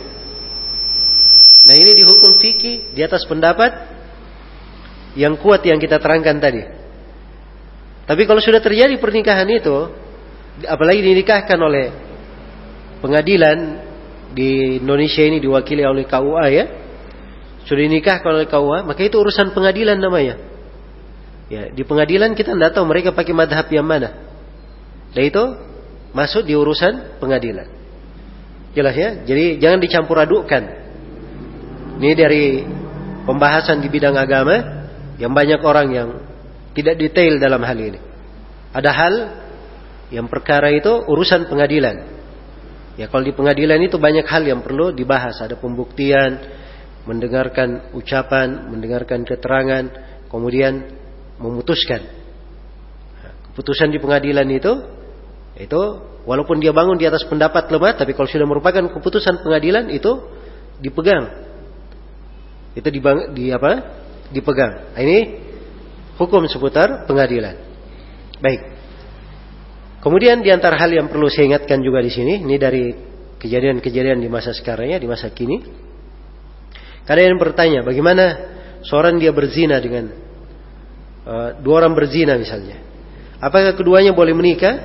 Nah, ini di hukum fikih di atas pendapat yang kuat yang kita terangkan tadi. Tapi kalau sudah terjadi pernikahan itu, apalagi dinikahkan oleh pengadilan di Indonesia ini diwakili oleh K U A ya, sudah dinikahkan oleh K U A, maka itu urusan pengadilan namanya. Ya, di pengadilan kita tidak tahu mereka pakai madhab yang mana. Dan itu masuk di urusan pengadilan. Jelas ya? Jadi jangan dicampur adukkan. Ini dari pembahasan di bidang agama yang banyak orang yang tidak detail dalam hal ini. Ada hal yang perkara itu urusan pengadilan. Ya, kalau di pengadilan itu banyak hal yang perlu dibahas. Ada pembuktian, mendengarkan ucapan, mendengarkan keterangan, kemudian memutuskan. Keputusan di pengadilan itu, itu walaupun dia bangun di atas pendapat lemah, tapi kalau sudah merupakan keputusan pengadilan itu dipegang. Itu di, di apa? Dipegang. Ini hukum seputar pengadilan. Baik. Kemudian di antara hal yang perlu saya ingatkan juga di sini, ini dari kejadian-kejadian di masa sekarang ya, di masa kini. Kadang yang bertanya, bagaimana seorang dia berzina dengan uh, dua orang berzina misalnya? Apakah keduanya boleh menikah?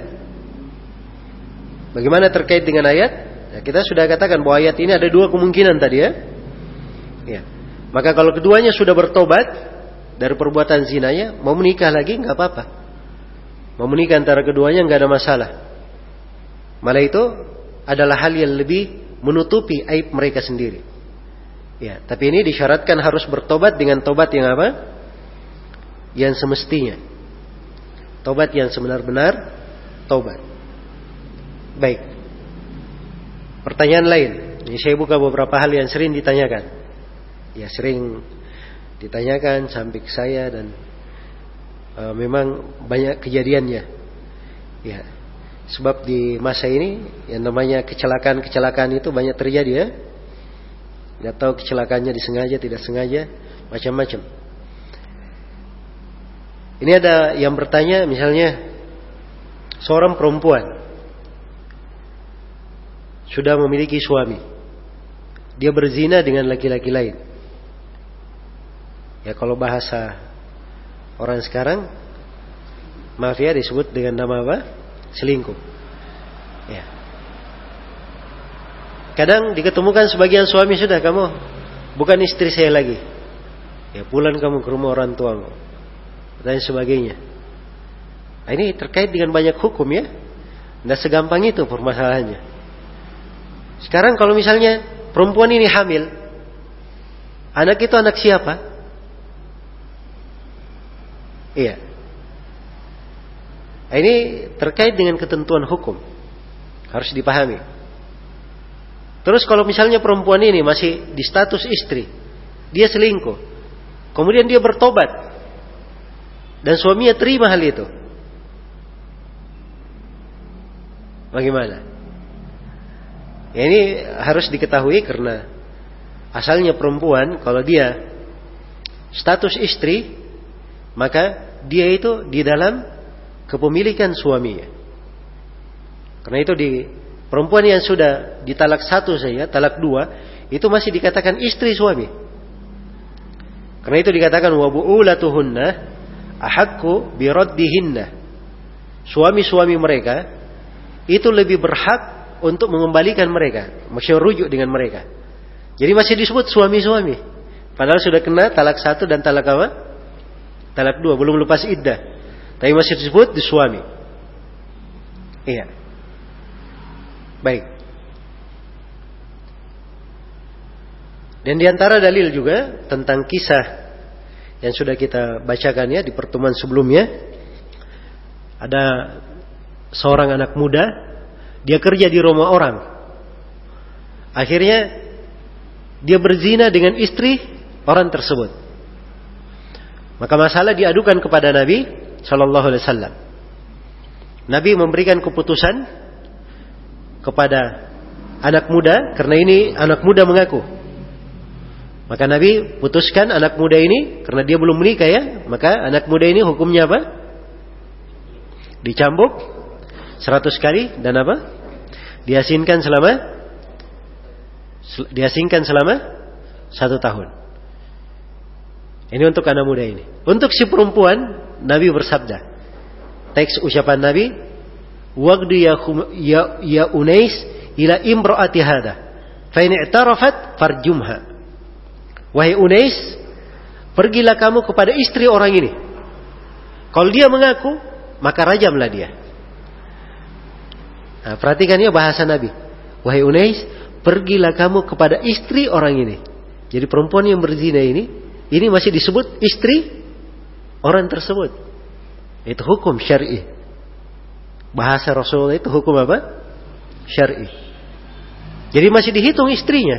Bagaimana terkait dengan ayat? Ya, kita sudah katakan bahwa ayat ini ada dua kemungkinan tadi ya. Ya. Maka kalau keduanya sudah bertobat dari perbuatan zinanya, mau menikah lagi nggak apa-apa. Mau menikah antara keduanya nggak ada masalah. Malah itu adalah hal yang lebih menutupi aib mereka sendiri. Ya, tapi ini disyaratkan harus bertobat dengan tobat yang apa? Yang semestinya. Tobat yang sebenar-benar tobat. Baik. Pertanyaan lain. Ini saya buka beberapa hal yang sering ditanyakan. Ya, sering ditanyakan sampai ke saya dan uh, memang banyak kejadiannya. Ya. Sebab di masa ini yang namanya kecelakaan-kecelakaan itu banyak terjadi ya. Tidak tahu kecelakaannya disengaja, tidak sengaja, macam-macam. Ini ada yang bertanya misalnya seorang perempuan sudah memiliki suami. Dia berzina dengan laki-laki lain. Ya, kalau bahasa orang sekarang, maaf ya, disebut dengan nama apa? Selingkuh. Ya. Kadang diketemukan sebagian suami, sudah kamu bukan istri saya lagi. Ya, pulang kamu ke rumah orang tuamu dan sebagainya. Nah, ini terkait dengan banyak hukum ya. Tidak segampang itu permasalahannya. Sekarang kalau misalnya perempuan ini hamil, anak itu anak siapa? Iya. Nah, ini terkait dengan ketentuan hukum. Harus dipahami. Terus kalau misalnya perempuan ini masih di status istri, dia selingkuh, kemudian dia bertobat, dan suaminya terima hal itu, bagaimana? Ya, ini harus diketahui karena asalnya perempuan kalau dia status istri, maka dia itu di dalam kepemilikan suaminya. Karena itu di perempuan yang sudah ditalak satu saja, talak dua, itu masih dikatakan istri suami. Karena itu dikatakan wa bu'ulatuhunna ahaqqu bi raddihinna. Suami-suami mereka itu lebih berhak untuk mengembalikan mereka, maksudnya rujuk dengan mereka. Jadi masih disebut suami-suami. Padahal sudah kena talak satu dan talak apa? Talak dua, belum lepas iddah. Tapi masih disebut di suami. Iya. Baik. Dan diantara dalil juga tentang kisah yang sudah kita bacakan ya di pertemuan sebelumnya. Ada seorang anak muda, dia kerja di rumah orang. Akhirnya dia berzina dengan istri orang tersebut. Maka masalah diadukan kepada Nabi Shallallahu Alaihi Wasallam. Nabi memberikan keputusan kepada anak muda, karena ini anak muda mengaku. Maka Nabi putuskan anak muda ini, karena dia belum menikah ya, maka anak muda ini hukumnya apa? Dicambuk seratus kali dan apa? Diasingkan selama diasingkan selama satu tahun. Ini untuk anak muda ini. Untuk si perempuan, Nabi bersabda, teks ucapan Nabi, "Waqdi ya ya, ya Unais ila imraati hada, fa in i'tarafat farjumha." Wahai Unais, pergilah kamu kepada istri orang ini. Kalau dia mengaku, maka rajamlah dia. Nah, perhatikan ya bahasa Nabi. Wahai Unais, pergilah kamu kepada istri orang ini. Jadi perempuan yang berzina ini, ini masih disebut istri orang tersebut. Itu hukum syar'i. Bahasa Rasulullah itu hukum apa? Syar'i. Jadi masih dihitung istrinya.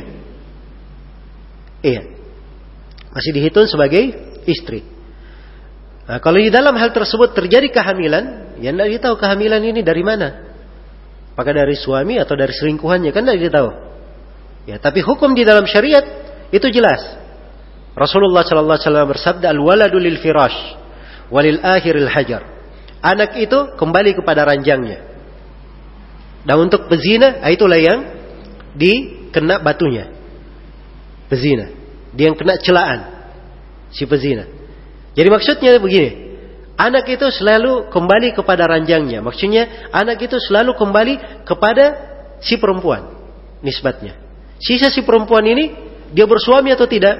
Iya. Masih dihitung sebagai istri. Nah, kalau di dalam hal tersebut terjadi kehamilan, ya tidak ditahu kehamilan ini dari mana. Apakah dari suami atau dari selingkuhannya, kan tidak ditahu. Ya, tapi hukum di dalam syariat itu jelas. Rasulullah Sallallahu Alaihi Wasallam bersabda, "Al-waladu lil firash, walil akhiril hajar." Anak itu kembali kepada ranjangnya. Dan untuk pezina, itulah yang dikena batunya. Pezina, dia yang kena celaan si pezina. Jadi maksudnya begini, anak itu selalu kembali kepada ranjangnya. Maksudnya anak itu selalu kembali kepada si perempuan nisbatnya. Sisa si perempuan ini, dia bersuami atau tidak?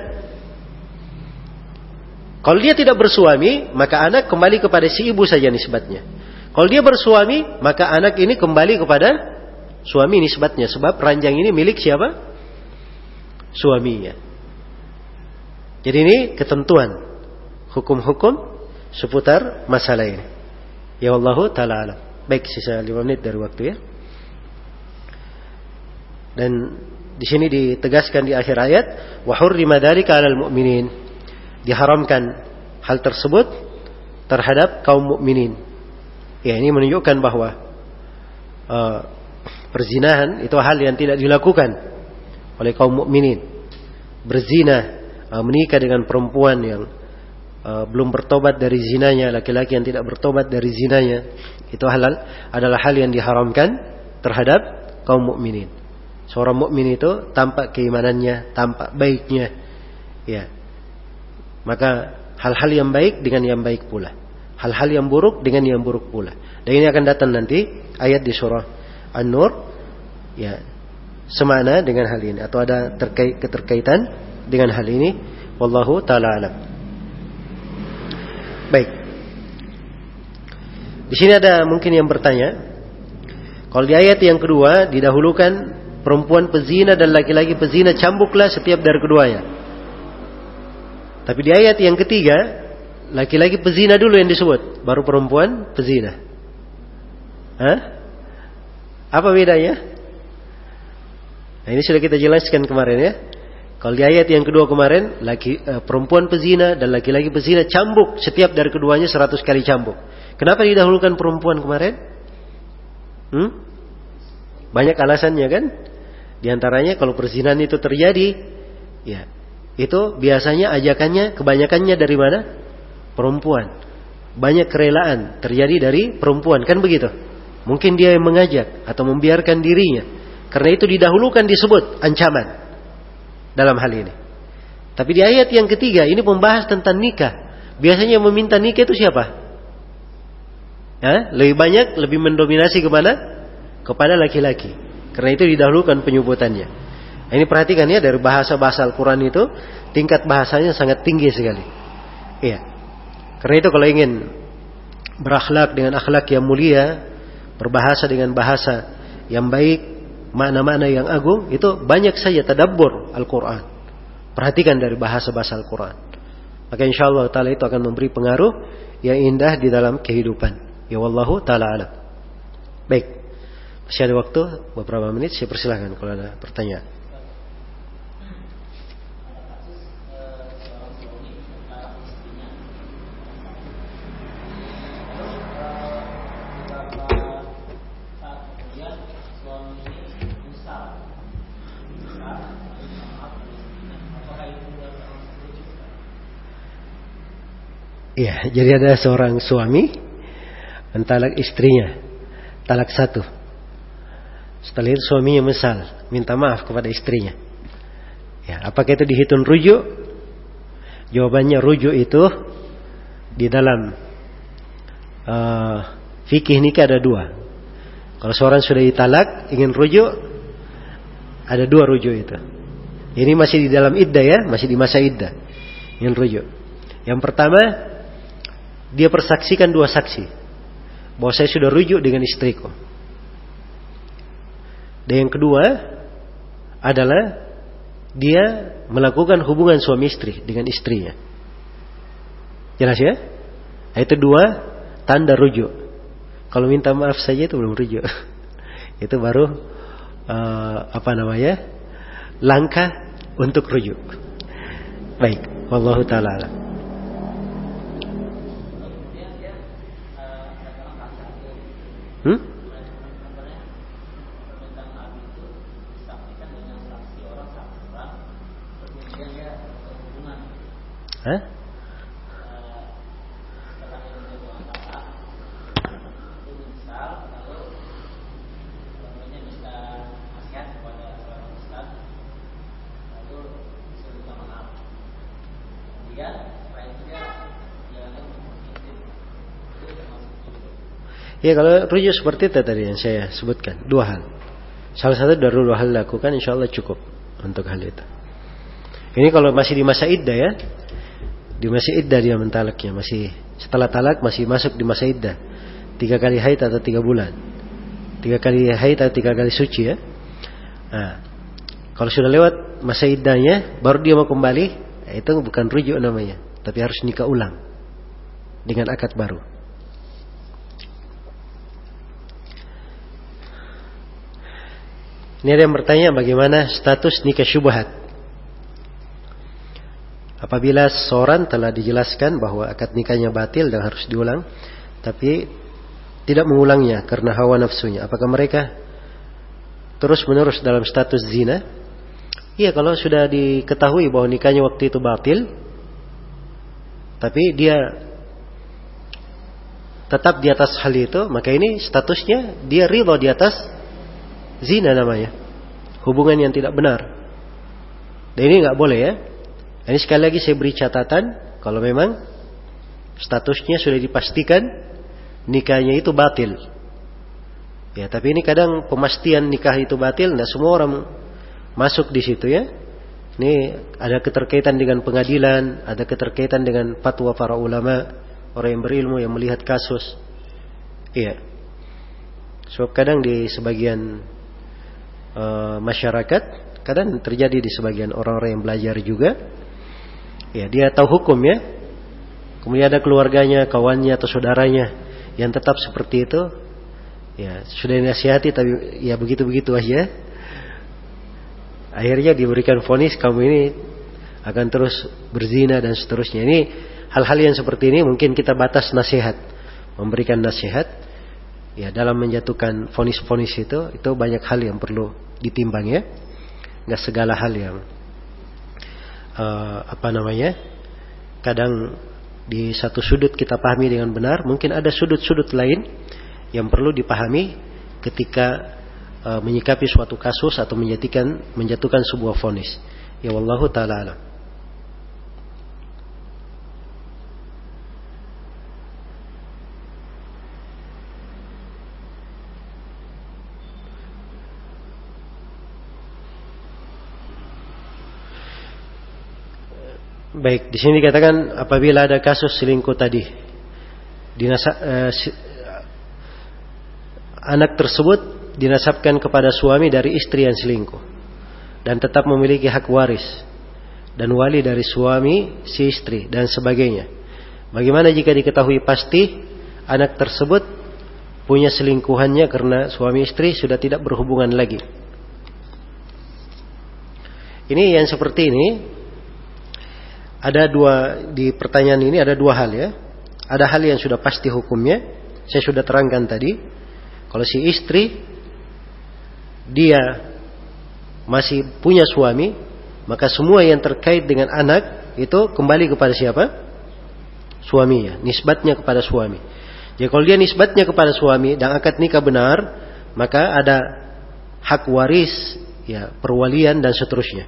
Kalau dia tidak bersuami, maka anak kembali kepada si ibu saja nisbatnya. Kalau dia bersuami, maka anak ini kembali kepada suami nisbatnya. Sebab ranjang ini milik siapa? Suaminya. Jadi ini ketentuan hukum-hukum seputar masalah ini. Ya Allah Ta'ala alam. Baik, sisa lima menit dari waktu ya. Dan di sini ditegaskan di akhir ayat, wa hurrima dzalika 'alal mu'minin. Diharamkan hal tersebut terhadap kaum mukminin. Ya, ini menunjukkan bahwa uh, perzinahan itu hal yang tidak dilakukan oleh kaum mukminin. Berzina, uh, menikah dengan perempuan yang uh, belum bertobat dari zinanya, laki-laki yang tidak bertobat dari zinanya, itu halal adalah hal yang diharamkan terhadap kaum mukminin. Seorang mukmin itu tampak keimanannya, tampak baiknya, ya. Maka hal-hal yang baik dengan yang baik pula, hal-hal yang buruk dengan yang buruk pula. Dan ini akan datang nanti ayat di surah An-Nur, ya, semana dengan hal ini atau ada terkait keterkaitan dengan hal ini. Wallahu ta'ala alam. Baik. Di sini ada mungkin yang bertanya, kalau di ayat yang kedua didahulukan perempuan pezina dan laki-laki pezina, cambuklah setiap dari keduanya. Tapi di ayat yang ketiga, laki-laki pezina dulu yang disebut, baru perempuan pezina. Hah? Apa bedanya? Nah, ini sudah kita jelaskan kemarin ya. Kalau di ayat yang kedua kemarin, laki, uh, perempuan pezina dan laki-laki pezina cambuk setiap dari keduanya seratus kali cambuk. Kenapa didahulukan perempuan kemarin? Hmm? Banyak alasannya kan? Di antaranya kalau perzinahan itu terjadi, ya, itu biasanya ajakannya kebanyakannya dari mana? Perempuan. Banyak kerelaan terjadi dari perempuan, kan begitu? Mungkin dia yang mengajak atau membiarkan dirinya. Karena itu didahulukan disebut ancaman dalam hal ini. Tapi di ayat yang ketiga ini membahas tentang nikah. Biasanya yang meminta nikah itu siapa? Ya, lebih banyak, lebih mendominasi kemana? Kepada laki-laki. Karena itu didahulukan penyebutannya. Nah, ini perhatikan ya, dari bahasa-bahasa Al-Quran itu tingkat bahasanya sangat tinggi sekali. Iya. Karena itu kalau ingin berakhlak dengan akhlak yang mulia, berbahasa dengan bahasa yang baik, makna-makna yang agung, itu banyak saja tadabbur Al-Quran. Perhatikan dari bahasa-bahasa Al-Quran. Maka insyaallah ta'ala itu akan memberi pengaruh yang indah di dalam kehidupan. Ya wallahu ta'ala alam. Baik. Masih ada waktu beberapa menit, saya persilahkan kalau ada pertanyaan. Iya, jadi ada seorang suami mentalak istrinya, talak satu. Setelah itu suaminya mesal, minta maaf kepada istrinya. Ya, apakah itu dihitung rujuk? Jawabannya rujuk itu di dalam uh, fikih nikah ada dua. Kalau seorang sudah ditalak ingin rujuk, ada dua rujuk itu. Ini masih di dalam iddah ya, masih di masa iddah. Ingin rujuk. Yang pertama, dia persaksikan dua saksi bahwa saya sudah rujuk dengan istriku. Dan yang kedua adalah dia melakukan hubungan suami istri dengan istrinya. Jelas ya? Itu dua tanda rujuk. Kalau minta maaf saja itu belum rujuk. Itu baru uh, apa namanya? Langkah untuk rujuk. Baik, wallahu taala alam. Hmm? Hah? Ya, kalau rujuk seperti itu tadi yang saya sebutkan, dua hal. Salah satu dari dua hal lakukan, insya Allah cukup untuk hal itu. Ini kalau masih di masa iddah ya, di masa iddah dia mentalaknya, masih setelah talak masih masuk di masa iddah, tiga kali haid atau tiga bulan, tiga kali haid atau tiga kali suci ya. Nah, kalau sudah lewat masa iddahnya, baru dia mau kembali, itu bukan rujuk namanya, tapi harus nikah ulang dengan akad baru. Ini ada yang bertanya bagaimana status nikah syubhat. Apabila seorang telah dijelaskan bahwa akad nikahnya batil dan harus diulang, tapi tidak mengulangnya karena hawa nafsunya, apakah mereka terus menerus dalam status zina? Iya, kalau sudah diketahui bahwa nikahnya waktu itu batil, tapi dia tetap di atas hal itu, maka ini statusnya dia ridha di atas zina namanya, hubungan yang tidak benar. Dan ini nggak boleh ya. Ini sekali lagi saya beri catatan, kalau memang statusnya sudah dipastikan nikahnya itu batil. Ya, tapi ini kadang pemastian nikah itu batil, tidak semua orang masuk di situ ya. Ini ada keterkaitan dengan pengadilan, ada keterkaitan dengan fatwa para ulama, orang yang berilmu yang melihat kasus. Iya. Sebab kadang di sebagian Uh, masyarakat, kadang terjadi di sebagian orang-orang yang belajar juga. Ya, dia tahu hukum ya. Kemudian ada keluarganya, kawannya atau saudaranya yang tetap seperti itu. Ya, sudah dinasihati tapi ya begitu-begitu aja. Akhirnya diberikan vonis kamu ini akan terus berzina dan seterusnya. Ini hal-hal yang seperti ini mungkin kita batas nasihat, memberikan nasihat. Ya, dalam menjatuhkan vonis-vonis itu, itu banyak hal yang perlu ditimbang ya. Nggak segala hal yang uh, apa namanya, kadang di satu sudut kita pahami dengan benar, mungkin ada sudut-sudut lain yang perlu dipahami ketika uh, menyikapi suatu kasus atau menjatuhkan menjatuhkan sebuah vonis. Ya, wallahu taala alam. Baik, di sini dikatakan apabila ada kasus selingkuh tadi, dinasab, eh, si, anak tersebut dinasabkan kepada suami dari istri yang selingkuh dan tetap memiliki hak waris dan wali dari suami si istri dan sebagainya. Bagaimana jika diketahui pasti anak tersebut punya selingkuhannya karena suami istri sudah tidak berhubungan lagi? Ini yang seperti ini. Ada dua, di pertanyaan ini ada dua hal ya. Ada hal yang sudah pasti hukumnya, saya sudah terangkan tadi. Kalau si istri dia masih punya suami, maka semua yang terkait dengan anak itu kembali kepada siapa? Suaminya, nisbatnya kepada suami. Jadi kalau dia nisbatnya kepada suami dan akad nikah benar, maka ada hak waris, ya, perwalian dan seterusnya.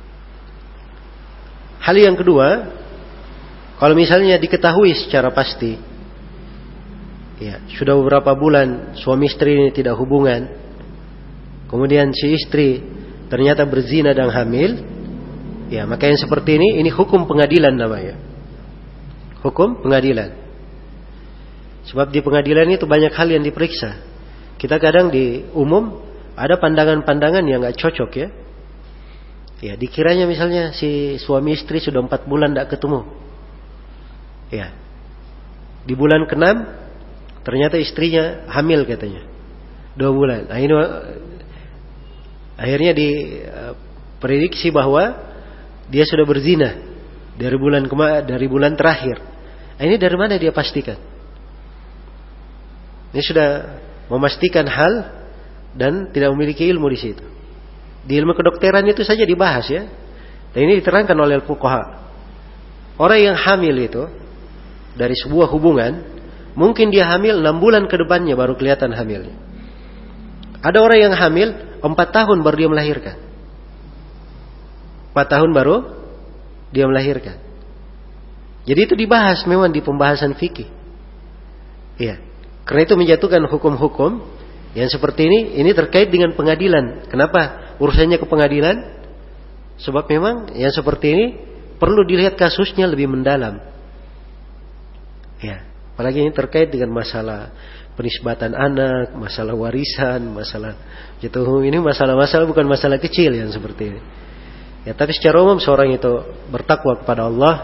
Hal yang kedua, kalau misalnya diketahui secara pasti, ya, sudah beberapa bulan suami istri ini tidak hubungan, kemudian si istri ternyata berzina dan hamil, ya, maka yang seperti ini, ini hukum pengadilan namanya. Hukum pengadilan. Sebab di pengadilan itu banyak hal yang diperiksa. Kita kadang di umum ada pandangan-pandangan yang nggak cocok, ya. Ya, dikiranya misalnya si suami istri sudah empat bulan tidak ketemu. Ya, di bulan keenam ternyata istrinya hamil katanya, dua bulan. Nah, ini akhirnya diprediksi bahwa dia sudah berzina dari bulan kema dari bulan terakhir. Nah, ini dari mana dia pastikan? Ini sudah memastikan hal dan tidak memiliki ilmu di situ. Di ilmu kedokteran itu saja dibahas, ya. Dan ini diterangkan oleh fuqaha. Orang yang hamil itu dari sebuah hubungan, mungkin dia hamil enam bulan ke depannya baru kelihatan hamilnya. Ada orang yang hamil empat tahun baru dia melahirkan. Empat tahun baru dia melahirkan. Jadi itu dibahas memang di pembahasan fikih. Iya. Karena itu menjatuhkan hukum-hukum yang seperti ini, ini terkait dengan pengadilan. Kenapa urusannya ke pengadilan? Sebab memang yang seperti ini perlu dilihat kasusnya lebih mendalam. Ya, apalagi ini terkait dengan masalah penisbatan anak, masalah warisan, masalah jatuh ini masalah-masalah bukan masalah kecil yang seperti ini. Ya, tapi secara umum seorang itu bertakwa kepada Allah,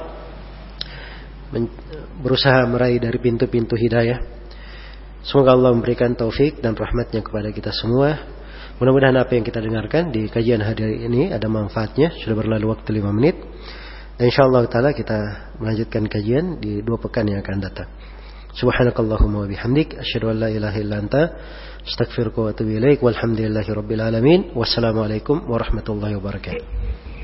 berusaha meraih dari pintu-pintu hidayah. Semoga Allah memberikan taufik dan rahmatnya kepada kita semua. Mudah-mudahan apa yang kita dengarkan di kajian hari ini ada manfaatnya. Sudah berlalu waktu lima menit. Dan insyaAllah ta'ala kita melanjutkan kajian di dua pekan yang akan datang. Subhanakallahumma wa bihamdik. Asyhadu an la ilaha illa anta. Astaghfiruka wa atubu ilaik. Walhamdulillahi rabbil alamin. Wassalamualaikum warahmatullahi wabarakatuh.